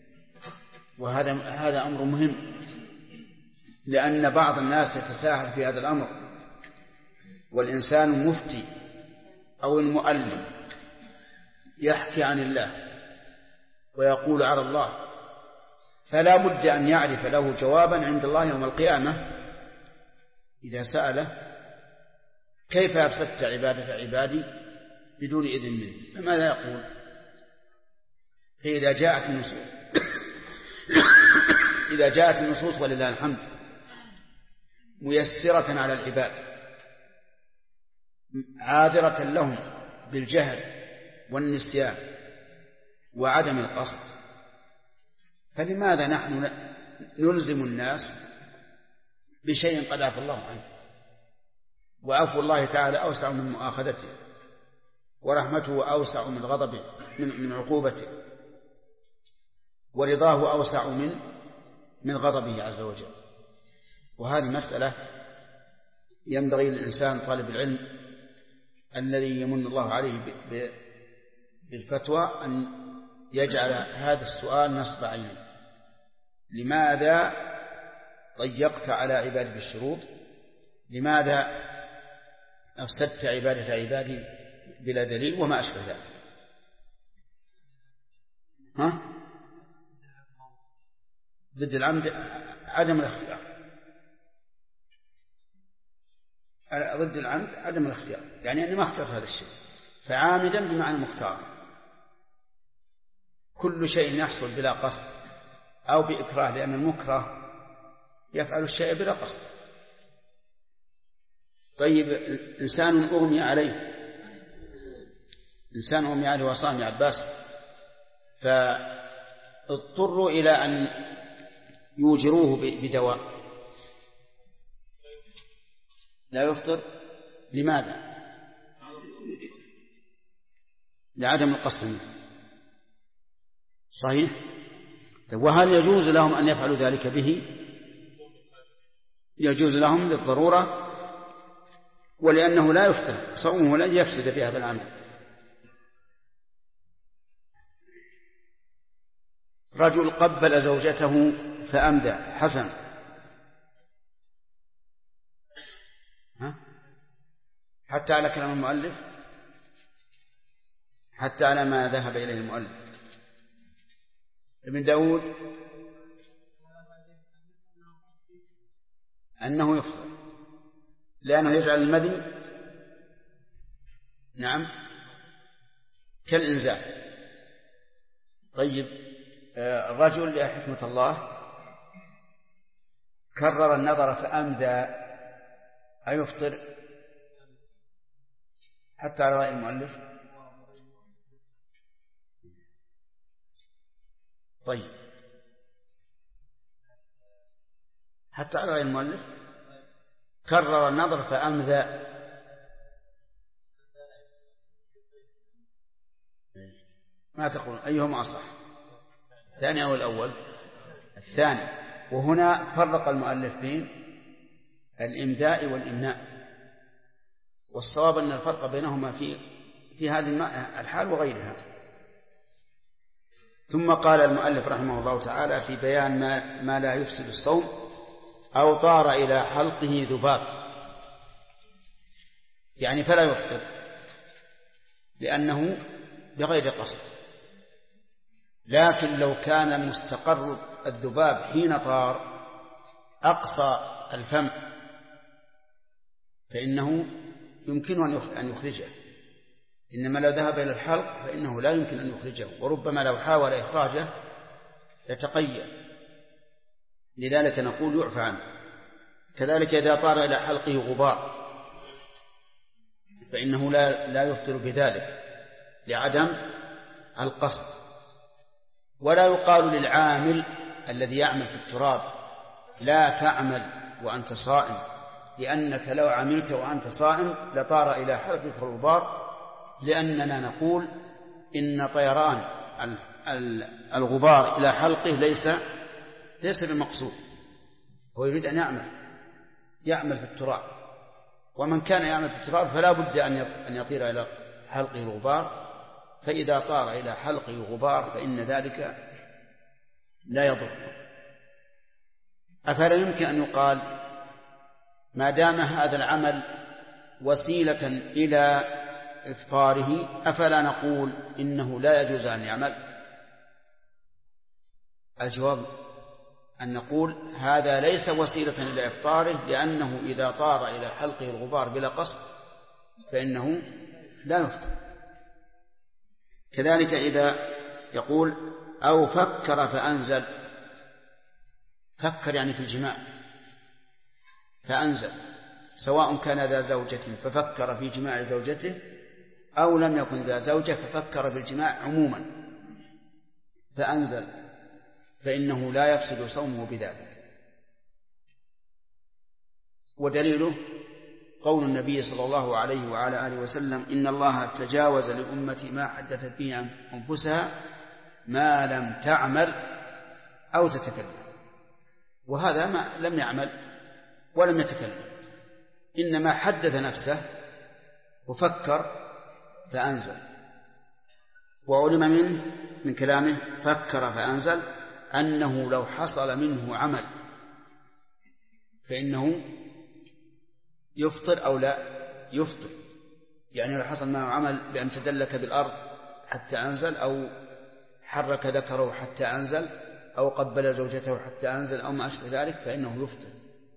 وهذا أمر مهم، لأن بعض الناس يتساهل في هذا الأمر، والإنسان المفتي أو المؤلم يحكي عن الله ويقول على الله، فلا بد أن يعرف له جوابا عند الله يوم القيامة إذا سأله كيف أفسدت عبادة عبادي بدون إذن مني، فماذا يقول؟ فإذا جاءت النصوص ولله الحمد ميسرة على العباد عاذرة لهم بالجهل والنسيان وعدم القصد، فلماذا نحن نلزم الناس بشيء قد عفى الله عنه؟ وعفو الله تعالى أوسع من مؤاخذته، ورحمته أوسع من غضبه من عقوبته، ورضاه أوسع من غضبه عز وجل. وهذه مسألة ينبغي للإنسان طالب العلم الذي يمن الله عليه بالفتوى أن يجعل هذا السؤال نصب عينه: لماذا ضيقت على عبادي بالشروط؟ لماذا أفسدت عبادة عبادي بلا دليل؟ وما أشبه ذلك. ضد العمد عدم الاختيار. ضد العمد عدم الاختيار، يعني أني ما اخترت هذا الشيء، فعامدا بمعنى مختار. كل شيء يحصل بلا قصد أو بإكراه، لأن المكره يفعل الشيء بلا قصد. طيب، إنسان أغمي عليه وصام عباس، فاضطروا إلى أن يوجروه بدواء، لا يفطر. لماذا؟ لعدم القصد منه. صحيح. وهل يجوز لهم أن يفعلوا ذلك به؟ يجوز لهم للضرورة، ولأنه لا يفتر صومه لن يفسد في هذا العمل. رجل قبل زوجته فأمدى، حسن، حتى على كلام المؤلف حتى على ما ذهب إليه المؤلف. ابن داود أنه يفطر لأنه يجعل المذي نعم كالإنزال. طيب الرجل يا حكمة الله كرر النظر فأمدى أيفطر حتى على رأي المؤلف؟ طيب حتى على رأي المؤلف كرر النظر فأمذى ما تقول أيهما أصح الثاني أو الأول؟ الثاني. وهنا فرق المؤلف بين الإمداء والإمناء، والصواب أن الفرق بينهما في هذه الحال وغيرها. ثم قال المؤلف رحمه الله تعالى في بيان ما لا يفسد الصوم: أو طار إلى حلقه ذباب، يعني فلا يفطر لأنه بغير قصد. لكن لو كان مستقر الذباب حين طار أقصى الفم فإنه يمكن أن يخرجه، إنما لو ذهب إلى الحلق فإنه لا يمكن أن يخرجه، وربما لو حاول إخراجه يتقيأ، لذلك نقول يعفى عنه. كذلك إذا طار إلى حلقه غبار فإنه لا يفطر بذلك لعدم القصد. ولا يقال للعامل الذي يعمل في التراب لا تعمل وأنت صائم، لأنك لو عملت وأنت صائم لطار إلى حلقك الغبار، لأننا نقول إن طيران الغبار إلى حلقه ليس بمقصود، هو يريد أن يعمل في التراب، ومن كان يعمل في التراب فلا بد أن يطير إلى حلقه الغبار، فإذا طار إلى حلقه الغبار فإن ذلك لا يضر. أفلا يمكن أن يقال ما دام هذا العمل وسيلة إلى إفطاره أفلا نقول إنه لا يجوز أن يعمل؟ الجواب أن نقول هذا ليس وسيلة إلى إفطاره، لأنه إذا طار إلى حلقه الغبار بلا قصد فإنه لا يفطر. كذلك إذا يقول أو فكر فأنزل، فكر يعني في الجماع فأنزل، سواء كان ذا زوجة ففكر في جماع زوجته أو لم يكن ذا زوجة ففكر في الجماع عموما فأنزل، فإنه لا يفسد صومه بذلك. ودليله قول النبي صلى الله عليه وعلى آله وسلم: إن الله تجاوز لأمتي ما حدثت به عن أنفسها ما لم تعمل أو تتكلم. وهذا ما لم يعمل ولم يتكلم، إنما حدث نفسه وفكر فأنزل. وعلم من كلامه فكر فأنزل أنه لو حصل منه عمل فإنه يفطر أو لا يفطر، يعني لو حصل معه عمل بأن تدلك بالأرض حتى أنزل، أو حرك ذكره حتى أنزل، أو قبل زوجته حتى أنزل، أو ما أشبه ذلك فإنه يفطر.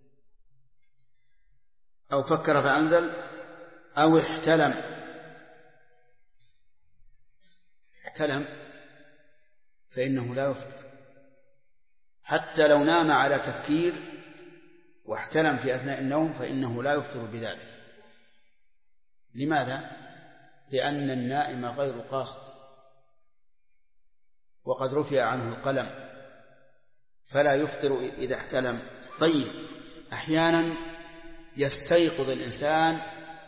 أو فكر فأنزل أو احتلم فإنه لا يفطر، حتى لو نام على تفكير واحتلم في أثناء النوم فإنه لا يفطر بذلك. لماذا؟ لأن النائم غير قاصد وقد رفع عنه القلم، فلا يفطر إذا احتلم. طيب أحيانا يستيقظ الإنسان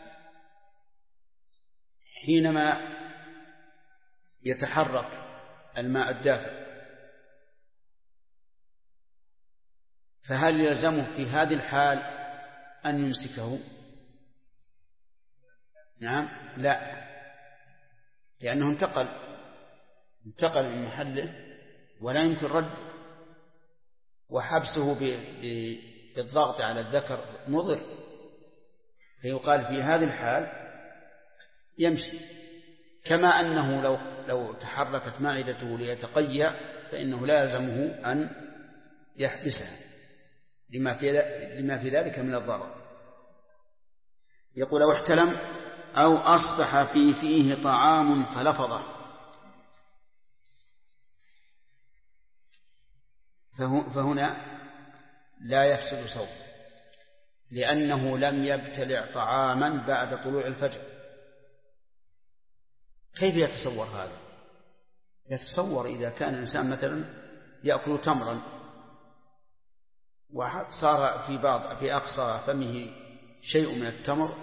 حينما يتحرك الماء الدافئ، فهل يلزمه في هذه الحال أن يمسكه؟ نعم، لا، لأنه انتقل من محله ولا يمكن رد، وحبسه بالضغط على الذكر مضر، فيقال في هذه الحال يمشي كما أنه لو تحركت معدته ليتقيأ فإنه لا يلزمه أن يحبسها لما في ذلك من الضرر. يقول: أو احتلم أو أصبح في فيه طعام فلفظه، فهنا لا يفسد صوته، لأنه لم يبتلع طعاما بعد طلوع الفجر. كيف يتصور هذا؟ يتصور إذا كان الإنسان مثلا يأكل تمرا وصار في أقصى فمه شيء من التمر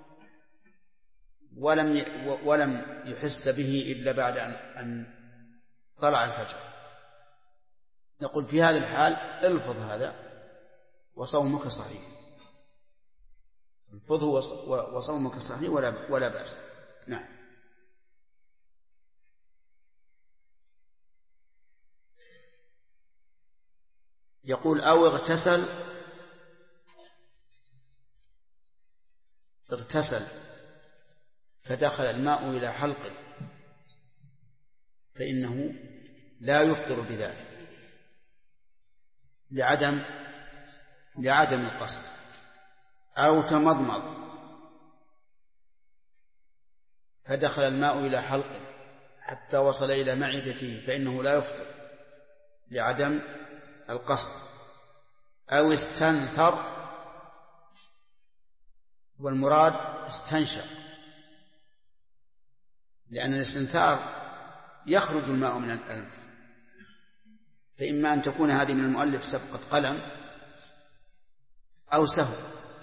ولم يحس به إلا بعد أن طلع الفجر، نقول في هذا الحال الفظ هذا وصومك صحيح، الفظه وصومك صحيح ولا بأس. نعم. يقول: أو اغتسل فدخل الماء إلى حلقه فإنه لا يفطر بذلك لعدم القصد. أو تمضمض فدخل الماء إلى حلقه حتى وصل إلى معدته فإنه لا يفطر لعدم القصد. أو استنثر، والمراد استنشق، لأن الاستنثار يخرج الماء من الأنف، فإما أن تكون هذه من المؤلف سبقة قلم أو سهو،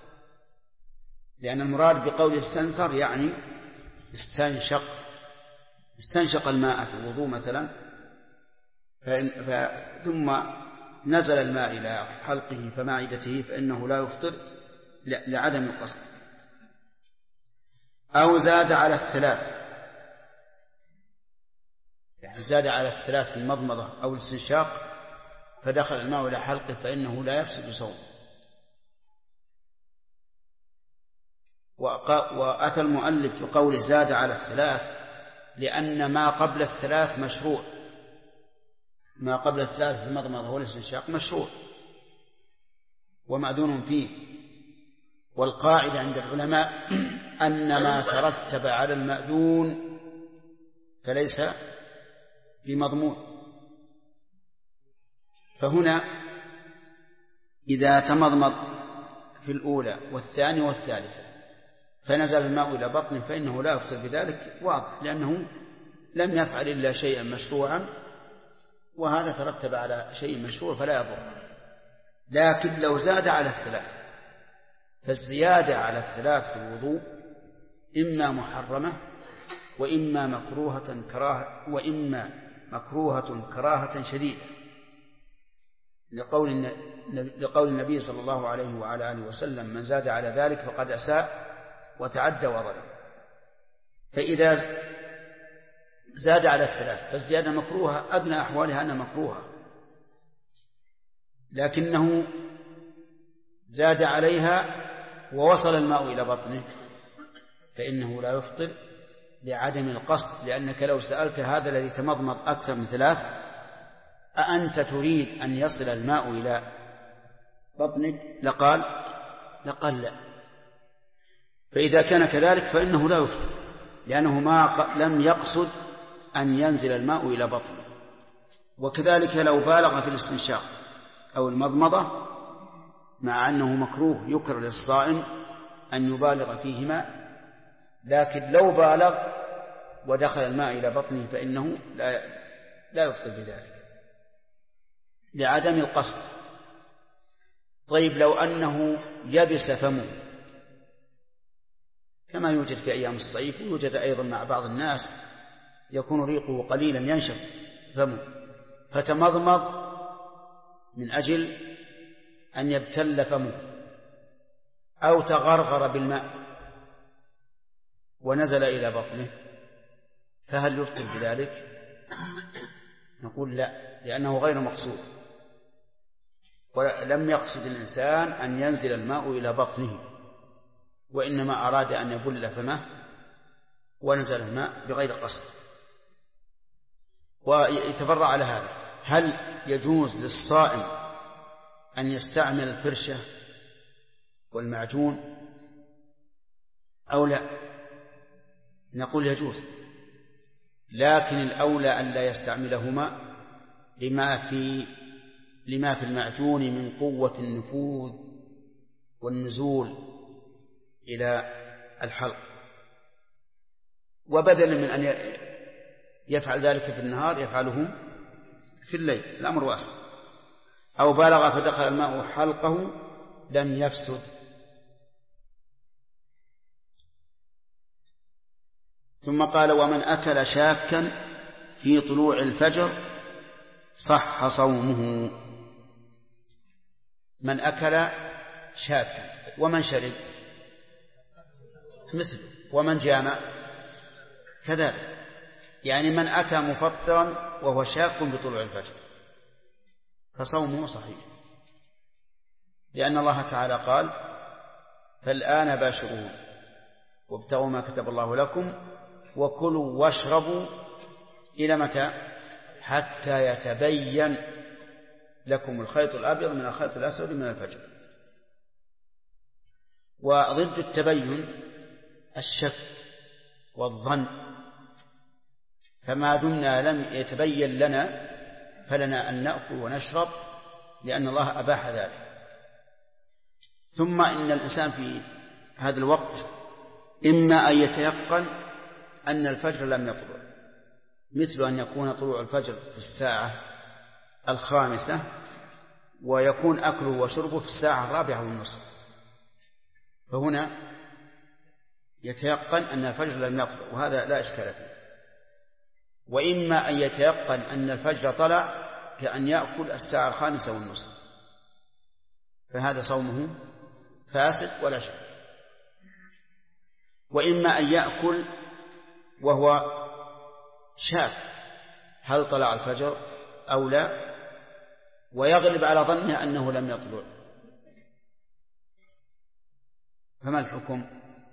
لأن المراد بقول استنثر يعني استنشق الماء في الوضوء مثلا، ثم نزل الماء إلى حلقه فمعدته فإنه لا يفطر لعدم القصد. أو زاد على الثلاث، يعني زاد على الثلاث في المضمضة أو الاستنشاق فدخل الماء إلى حلقه فإنه لا يفسد صومه. وأتى المؤلف بقوله زاد على الثلاث لأن ما قبل الثلاث مشروع، ما قبل الثلاث في المضمضة والاستنشاق مشروع ومأذون فيه. والقاعدة عند العلماء أن ما ترتب على المأذون فليس بمضمون. فهنا إذا تمضمض في الأولى والثانية والثالثة فنزل الماء إلى بطنه فإنه لا يفطر بذلك، واضح، لأنه لم يفعل إلا شيئا مشروعا، وهذا ترتب على شيء مشروع فلا يضر. لكن لو زاد على الثلاث، فالزيادة على الثلاث في الوضوء إما محرمة وإما مكروهة كراهة شديدة، لقول النبي صلى الله عليه وعلى آله وسلم: من زاد على ذلك فقد أساء وتعدى وظلم. فإذا زاد على الثلاث فالزيادة مكروهة، أدنى أحوالها أنها مكروهة، لكنه زاد عليها ووصل الماء إلى بطنه فإنه لا يفطر لعدم القصد. لأنك لو سألت هذا الذي تمضمض أكثر من ثلاث: أأنت تريد أن يصل الماء إلى بطنك؟ لقال لا. فإذا كان كذلك فإنه لا يفطر، لأنه لم يقصد أن ينزل الماء إلى بطنه. وكذلك لو بالغ في الاستنشاق أو المضمضة، مع أنه مكروه يكره للصائم أن يبالغ فيهما، لكن لو بالغ ودخل الماء إلى بطنه فإنه لا يفطر بذلك لعدم القصد. طيب لو أنه يبس فمه كما يوجد في أيام الصيف، ويوجد أيضا مع بعض الناس يكون ريقه قليلا ينشف فمه، فتمضمض من أجل أن يبتل فمه، أو تغرغر بالماء ونزل إلى بطنه، فهل يفطر بذلك؟ نقول لا، لأنه غير مقصود، ولم يقصد الإنسان أن ينزل الماء إلى بطنه، وإنما أراد أن يبل فمه ونزل الماء بغير قصد. ويتفرع على هذا: هل يجوز للصائم أن يستعمل الفرشة والمعجون أو لا؟ نقول يجوز، لكن الأولى أن لا يستعملهما لما في المعجون من قوة النفوذ والنزول إلى الحلق، وبدلا من أن يفعل ذلك في النهار يفعله في الليل، الأمر واسع. أو بلغ فدخل الماء حلقه لم يفسد. ثم قال: ومن أكل شاكا في طلوع الفجر صح صومه. من أكل شاكا، ومن شرب مثله، ومن جامع كذلك، يعني من أتى مفطرا وهو شاك بطلوع الفجر فصومه صحيح، لأن الله تعالى قال: فالآن باشروه وابتغوا ما كتب الله لكم وكلوا واشربوا إلى متى؟ حتى يتبين لكم الخيط الأبيض من الخيط الأسود من الفجر. وضد التبين الشك والظن، فما دمنا لم يتبين لنا فلنا أن نأكل ونشرب لأن الله أباح ذلك. ثم إن الإنسان في هذا الوقت إما أن يتيقن أن الفجر لم يطلع، مثل أن يكون طلوع الفجر في الساعة 5 ويكون أكله وشربه في الساعة 4:30، فهنا يتيقن أن الفجر لم يطلع، وهذا لا إشكال فيه. وإما أن يتيقن أن الفجر طلع كأن يأكل الساعة 5:30، فهذا صومه فاسد ولا شك. وإما أن يأكل وهو شاك هل طلع الفجر أو لا، ويغلب على ظنه أنه لم يطلع، فما الحكم؟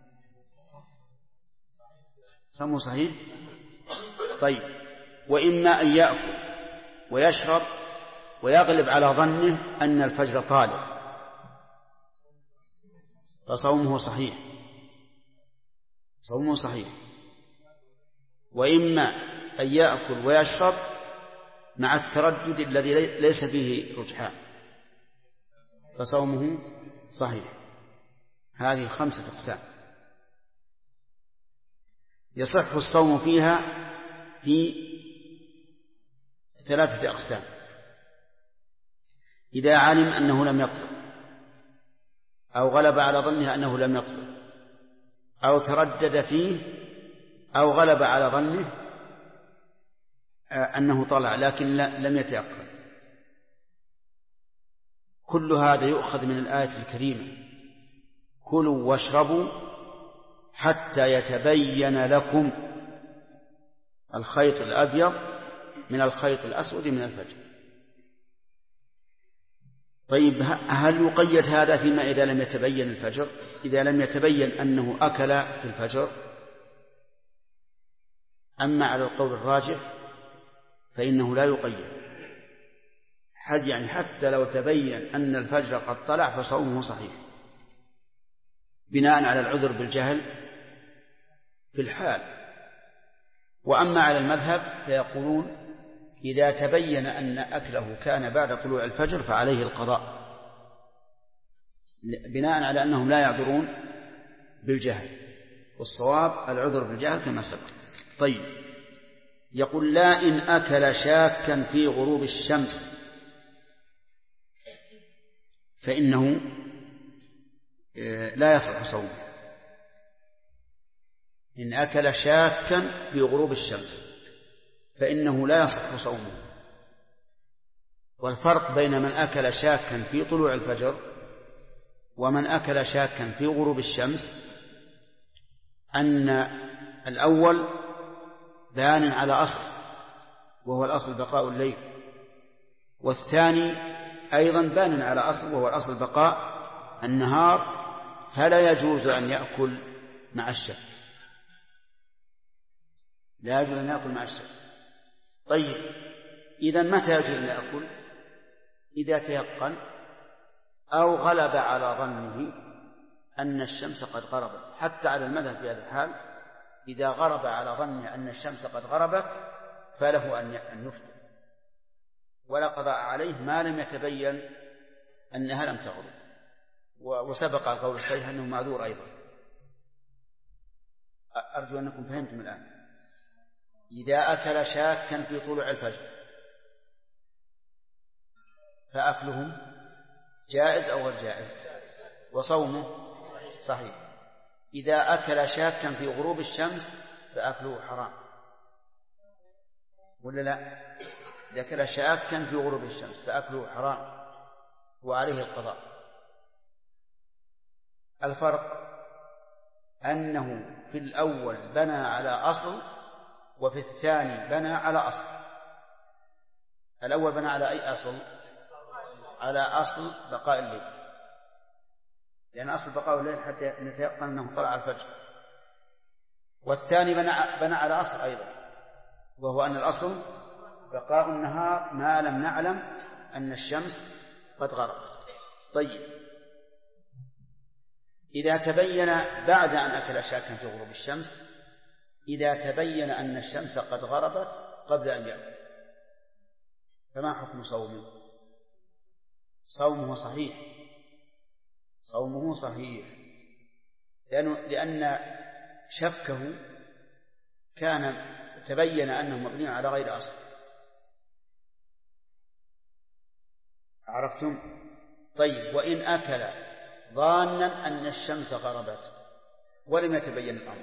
صومه صحيح. طيب، وإما أن يأكل ويشرب ويغلب على ظنه أن الفجر طالع فصومه صحيح، صومه صحيح. وإما أن يأكل ويشرب مع التردد الذي ليس فيه رجحان فصومه صحيح. هذه 5 أقسام يصح الصوم فيها في 3 أقسام: إذا علم أنه لم يطلع، أو غلب على ظنه أنه لم يطلع، أو تردد فيه، أو غلب على ظنه أنه طلع لكن لم يتيقن. كل هذا يؤخذ من الآية الكريمة: كلوا واشربوا حتى يتبين لكم الخيط الأبيض من الخيط الأسود من الفجر. طيب، هل يقيد هذا فيما إذا لم يتبين الفجر؟ إذا لم يتبين أنه أكل في الفجر؟ أما على القول الراجح فإنه لا يقيد، يعني حتى لو تبين أن الفجر قد طلع فصومه صحيح بناء على العذر بالجهل في الحال. وأما على المذهب فيقولون إذا تبين أن أكله كان بعد طلوع الفجر فعليه القضاء، بناء على أنهم لا يعذرون بالجهل، والصواب العذر بالجهل كما سبق. طيب، يقول: لا إن أكل شاكا في غروب الشمس فإنه لا يصح صومه. إن أكل شاكا في غروب الشمس فإنه لا يصح صومه. والفرق بين من أكل شاكا في طلوع الفجر ومن أكل شاكا في غروب الشمس أن الأول بان على أصل وهو الأصل بقاء الليل، والثاني أيضا بان على أصل وهو الأصل بقاء النهار، فلا يجوز أن يأكل مع الشك. لا يجوز أن يأكل مع الشك. طيب إذا متى يجوز أن يأكل؟ إذا تيقن أو غلب على ظنه أن الشمس قد غربت. حتى على المذهب في هذا الحال إذا غرب على ظنه أن الشمس قد غربت فله أن يفطر ولا قضاء عليه ما لم يتبين أنها لم تغرب. وسبق القول الصحيح أنه معذور أيضا. أرجو أنكم فهمتم الآن. إذا أكل شاكا في طلوع الفجر فأكله جائز أو غير جائز؟ وصومه صحيح. إذا أكل شاكا في غروب الشمس فأكله حرام ولا لا؟ إذا أكل شاكا في غروب الشمس فأكله حرام وعليه القضاء. الفرق أنه في الأول بنى على أصل وفي الثاني بنى على أصل. الأول بنى على أي أصل؟ على أصل بقاء الليل، لأن أصل بقاء الليل حتى نتيقن أنه طلع الفجر. والثاني بنى على أصل أيضا، وهو أن الأصل بقاء النهار ما لم نعلم أن الشمس قد غربت. طيب إذا تبين بعد أن أكل شاكا في غروب الشمس، إذا تبين أن الشمس قد غربت قبل أن يأكل فما حكم صومه؟ صومه صحيح، صومه صحيح، لأن شكه كان تبين أنه مبني على غير أصل. عرفتم؟ طيب وإن أكل ظانا أن الشمس غربت ولم يتبين الأمر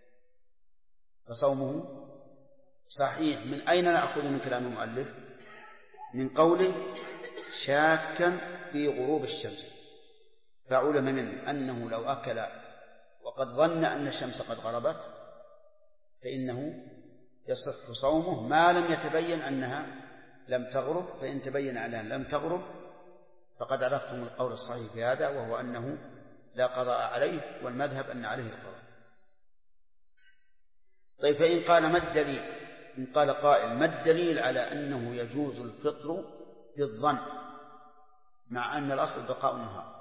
فصومه صحيح. من أين نأخذ من كلام المؤلف؟ من قوله شاكا في غروب الشمس، فعلم منه أنه لو أكل وقد ظن أن الشمس قد غربت فإنه يصح صومه ما لم يتبين أنها لم تغرب. فإن تبين أنها لم تغرب فقد عرفتم القول الصحيح في هذا، وهو أنه لا قضاء عليه، والمذهب أن عليه القضاء. طيب فإن قال ما الدليل؟ إن قال قائل ما الدليل على أنه يجوز الفطر بالظن مع أن الأصل بقاء النهار؟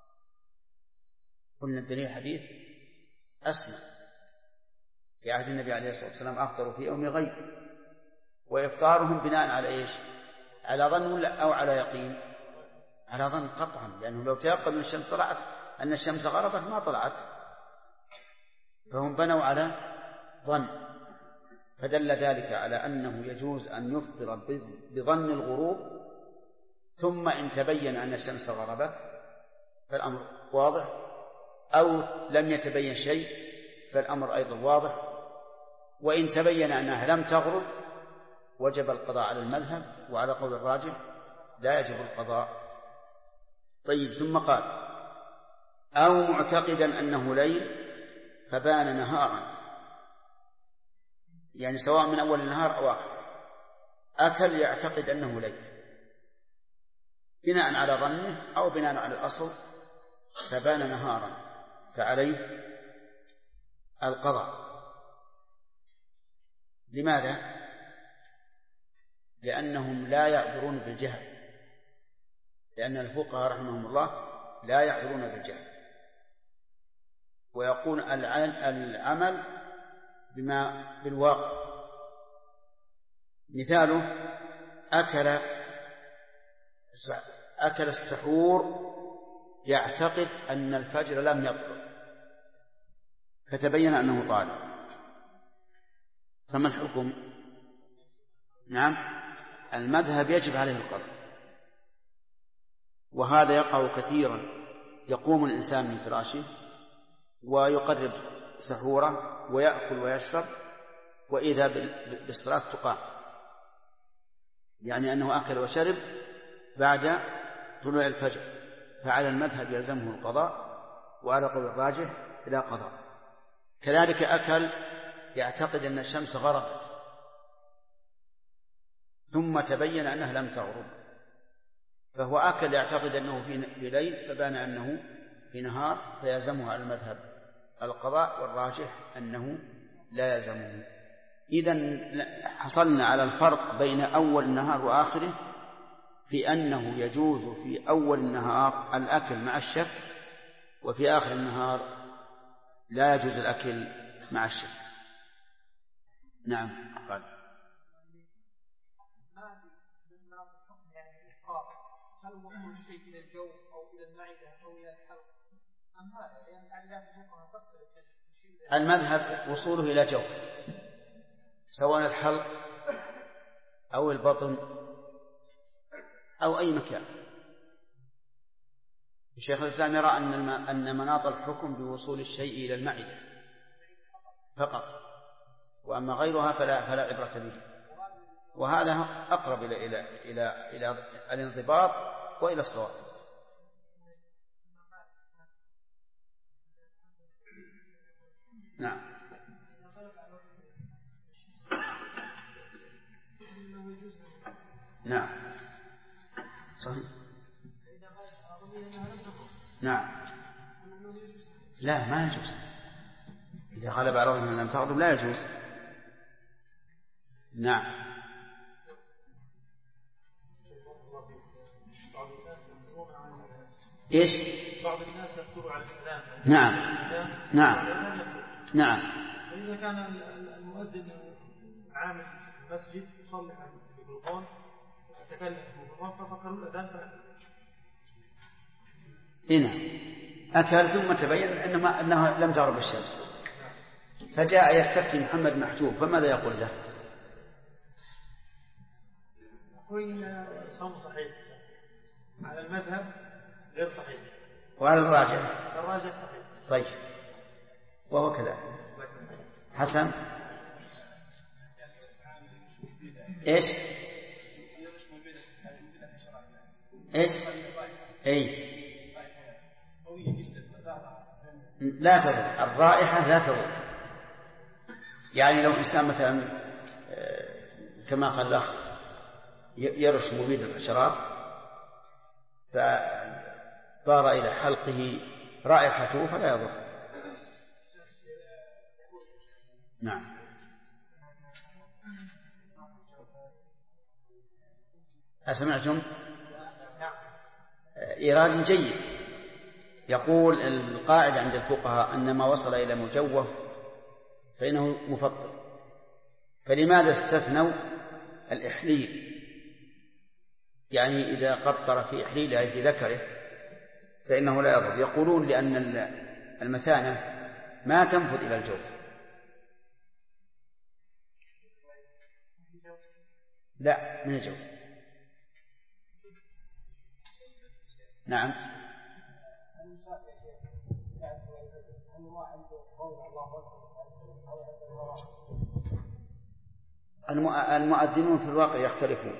قلنا الدليل حديث أسمع في عهد النبي عليه الصلاة والسلام أفطروا في يوم غيب، وإفطارهم بناء على إيش؟ على ظن أو على يقين؟ على ظن قطعا، لأنه لو تيقن أن الشمس طلعت أن الشمس غربت ما طلعت، فهم بنوا على ظن. فدل ذلك على أنه يجوز أن يفطر بظن الغروب، ثم إن تبين أن الشمس غربت فالأمر واضح، أو لم يتبين شيء فالأمر أيضا واضح. وإن تبين أنها لم تغرب وجب القضاء على المذهب، وعلى قول الراجح لا يجب القضاء. طيب ثم قال أو معتقدا أنه ليل فبان نهارا، يعني سواء من أول النهار أو آخر، أكل يعتقد أنه ليل بناء على ظنه أو بناء على الأصل، فبان نهارا فعليه القضاء. لماذا؟ لأنهم لا يعذرون بالجهل، لأن الفقهاء رحمهم الله لا يعذرون بالجهل، ويقول العمل بما بالواقع. مثاله أكل السحور يعتقد أن الفجر لم يطلع فتبين أنه طالع، فما الحكم؟ نعم المذهب يجب عليه القضاء. وهذا يقع كثيرا، يقوم الإنسان من فراشه ويقرب سحوره ويأكل ويشرب وإذا بالصلاة تقام، يعني أنه أكل وشرب بعد طلوع الفجر، فعلى المذهب يلزمه القضاء، وعلى قول الراجح لا قضاء. كذلك أكل يعتقد أن الشمس غربت ثم تبين أنها لم تغرب، فهو أكل يعتقد أنه في ليل فبان أنه في نهار، فيلزمه على المذهب القضاء، والراجح أنه لا يلزمه. إذن حصلنا على الفرق بين أول النهار وآخره في أنه يجوز في أول النهار الأكل مع الشك، وفي آخر النهار لا يجوز الأكل مع الشك. نعم. قال هل وصول الشيء إلى الجوف أو إلى المعدة أو إلى الحلق أم هذا؟ يعني لا تفهمها تختلف. المذهب وصوله إلى جوف، سواء الحلق أو البطن أو أي مكان. الشيخ الإسلام يرى أن مناط الحكم بوصول الشيء إلى المعدة فقط، وأما غيرها فلا عبرة به، وهذا أقرب إلى الانضباط وإلى الصواب. نعم. نعم صحيح. نعم. لا ما يجوز، إذا غلب على ظن لم تغضب لا يجوز. نعم. إيش؟ بعض الناس يكتب على الإذان. نعم. نعم. نعم. فإذا كان المؤذن عامل مسجد يصلح بالميكروفون يتكلم بالميكروفون ففكروا الأذان هنا أكل ثم تبين أنها لم تغرب الشمس، فجاء يستفتي محمد محجوب، فماذا يقول له؟ وإن صوم صحيح على المذهب غير صحيح، وعلى الراجح صحيح. طيب، وهو كذا. حسن. إيش؟ أي لا تضر الرائحة، لا تضر. يعني لو إنسان مثلا كما قال الأخ يرش مبيد الحشرات فطار إلى حلقه رائحته فلا يضر. نعم. أسمعتم؟ إيراد جيد. يقول القاعدة عند الفقهاء أن ما وصل إلى مجوف فإنه مفطر، فلماذا استثنوا الإحليل؟ يعني إذا قطر في إحليله أي في ذكره فإنه لا يضر. يقولون لأن المثانة ما تنفذ إلى الجوف. لا، من الجوف. نعم. المؤذنون في الواقع يختلفون.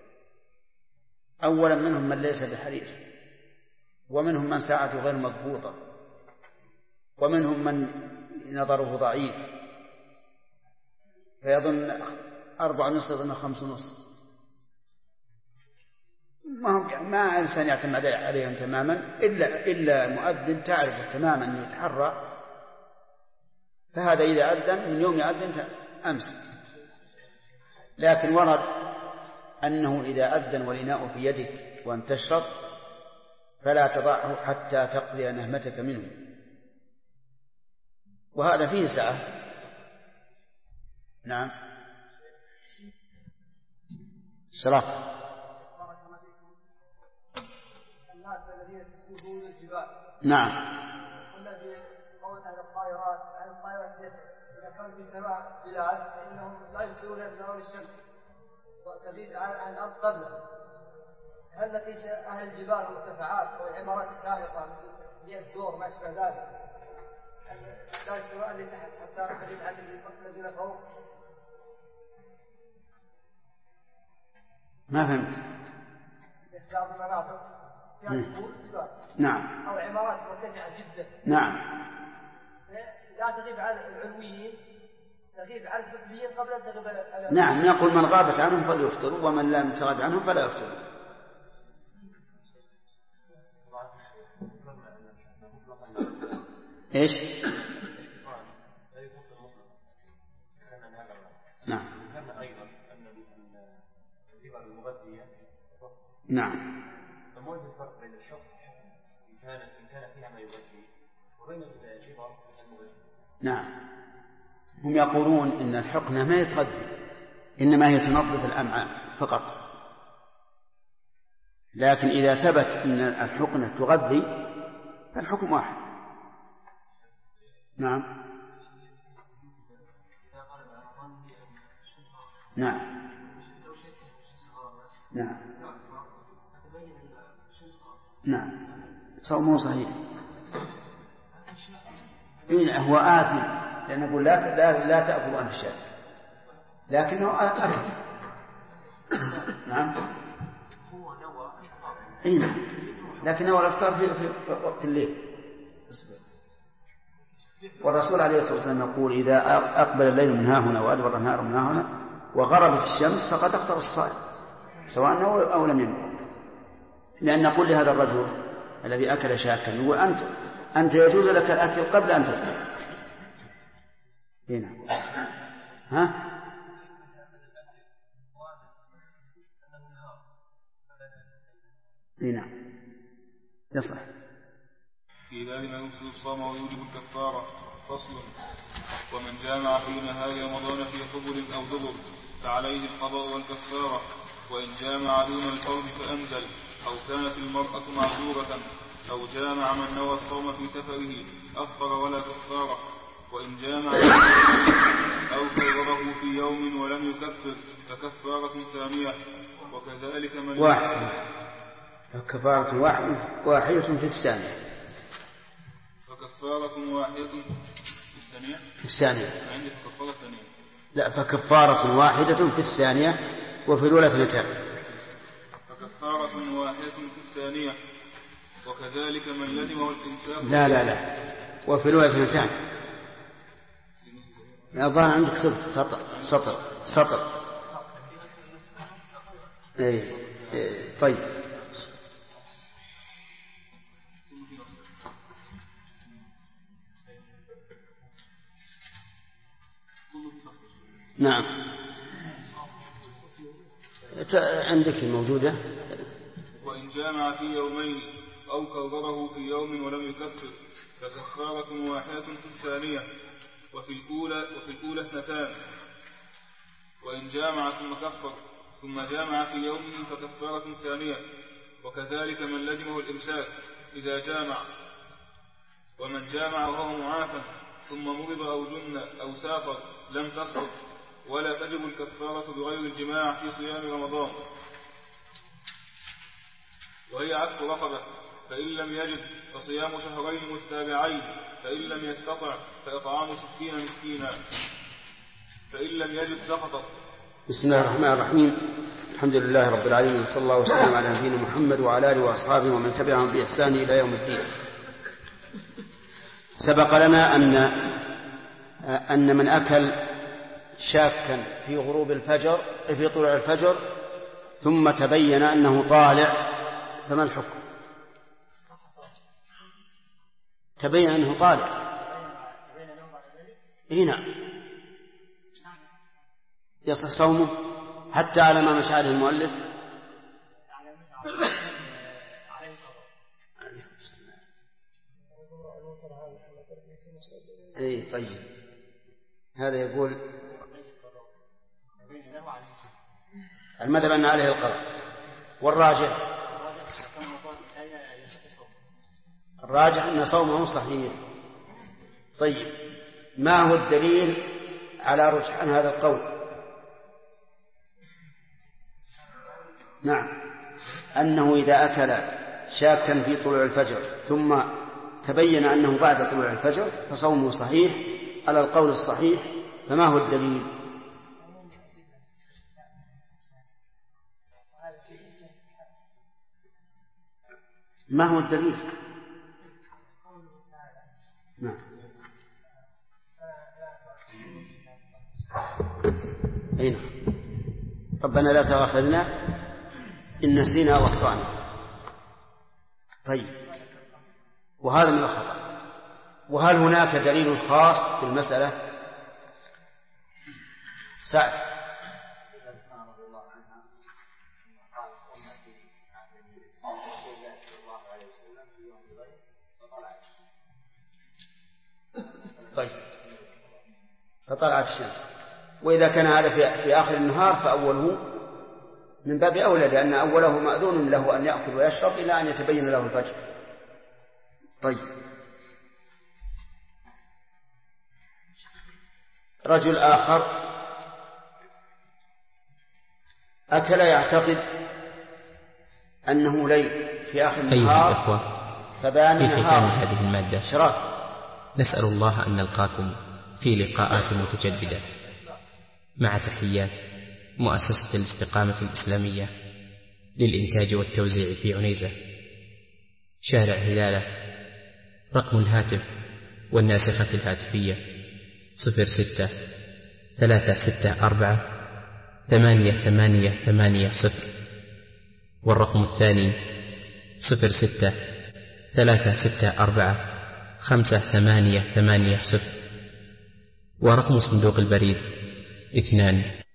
أولا منهم من ليس بحريص، ومنهم من ساعته غير مضبوطة، ومنهم من نظره ضعيف فيظن 4:30 يظن 5:30. ما إنسان يعتمد عليهم تماما إلا مؤذن تعرف تماما أن يتحرى، فهذا إذا أذن من يوم يأذن أمس. لكن ورد أنه إذا أذن والإناء في يدك وأن تشرب فلا تضعه حتى تقضي نهمتك منه، وهذا فيه سعة. نعم. شرف. الناس الذين يسلكون الجبال. نعم. قلنا في قول أهل الطائرات إذا كانوا في سماء بلاد فإنهم لا يبصرون بنور الشمس وتزيد عن الأرض قبله. هل نقيس أهل الجبال والمرتفعات أو العمارات الشاهقة مثل الدور ما أشبه ذلك لا يبصرون اللي تحت حتى تزيد عن الذين فوق؟ ما فهمت. بعض المناطق فيها جبال نعم أو عمارات مرتفعة جدا نعم لا تغيب على العلويين، تغيب على السفليين قبل أن تغيب على نعم. نقول من غابت عنهم فليفطروا ومن لم تغب عنهم فلا يفطروا. إيش؟ نعم. فما وجه الفرق بين الحق إن كان فيها ما يغذي وبين الإبر المغذي؟ نعم، هم يقولون إن الحقنة ما يتغذي، إنما هي تنظف الأمعاء فقط، لكن إذا ثبت أن الحقنة تغذي فالحكم واحد. نعم نعم نعم نعم، صومه صحيح. هو آثم، لأن نقول لا تأكل وأنت شاك، لكنه أكل. نعم نعم، لكن هو الافطار في وقت الليل. والرسول عليه الصلاة والسلام يقول إذا أقبل الليل من ها هنا وأدبر النهار من ها هنا وغربت الشمس فقد أفطر الصائم سواء نوى أو لم ينوي. لأن نقول لهذا الرجل الذي أكل شاكا يقول أنت يجوز لك الأكل قبل أن تفطر. هنا ها هنا يصح. في ذلك ما يفسد الصوم ويوجب الكفارة. فصل. ومن جامع في نهار رمضان في قبل أو دبر فعليه القضاء والكفارة، وإن جامع دون الفرض فأنزل، أو كانت المرأة معذورة، أو جامع من نوى الصوم في سفره أفطر ولا كفارة. وإن جامع أو كرره في يوم ولم يكفر فكفارة ثانية. وكذلك من كفارة واحدة في الثانية. فكفارة واحدة في الثانية. عندي كفارة ثانية. لا، فكفارة واحدة في الثانية وفي الأولى اثنتان. فكفارة واحدة في الثانية. وكذلك من لزمه الإمساك. لا وفي الأولى اثنتان. الظاهر عندك سطر. طيب. نعم عندك موجودة. وإن جامع في يومين أو كرره في يوم ولم يكفر فكفارة واحدة في الثانية وفي الأولى اثنتان. وإن جامع ثم كفر ثم جامع في يومه فكفارة ثانية. وكذلك من لزمه الإمساك إذا جامع. ومن جامع وهو معافى ثم مرض أو جن أو سافر لم تسقط ولا تجب الكفارة بغير الجماع في صيام رمضان، وهي عتق رقبة، فإن لم يجد فصيام شهرين متتابعين، فإن لم يستطع فإطعام 60 مسكينا، فإن لم يجد سقطت. بسم الله الرحمن الرحيم. الحمد لله رب العالمين، وصلى الله وسلم على نبينا محمد وعلى آله وأصحابه ومن تبعهم بإحسان إلى يوم الدين. سبق لنا أن من أكل شاكا في غروب الفجر في طلوع الفجر ثم تبين أنه طالع فما الحكم؟ تبين أنه طالع هنا يصح صومه حتى على ما مشى عليه المؤلف. طيب هذا يقول المذهب أن عليه القضاء، والراجح أن صومه صحيح. طيب ما هو الدليل على رجحان هذا القول؟ نعم، أنه إذا أكل شاكا في طلوع الفجر ثم تبين أنه بعد طلوع الفجر فصومه صحيح على القول الصحيح. فما هو الدليل؟ ما هو الدليل؟ نعم. أين ربنا لا تؤاخذنا إن نسينا واخطأنا. طيب وهذا من الخطأ. وهل هناك دليل خاص في المسألة؟ سعد. طيب فطلعت الشمس. وإذا كان هذا في آخر النهار فأوله من باب أولى، لأن أوله مأذون له أن يأكل ويشرب إلى أن يتبين له الفجر. طيب رجل آخر أكل يعتقد أنه ليل في آخر النهار. أيها الأخوة، فبان في ختام هذه المادة نسأل الله أن نلقاكم في لقاءات متجددة، مع تحيات مؤسسة الاستقامة الإسلامية للإنتاج والتوزيع في عنيزة، شارع هلالة. رقم الهاتف والناسخة الهاتفية 06-364-8880، والرقم الثاني 06-364-5880، ورقم صندوق البريد 2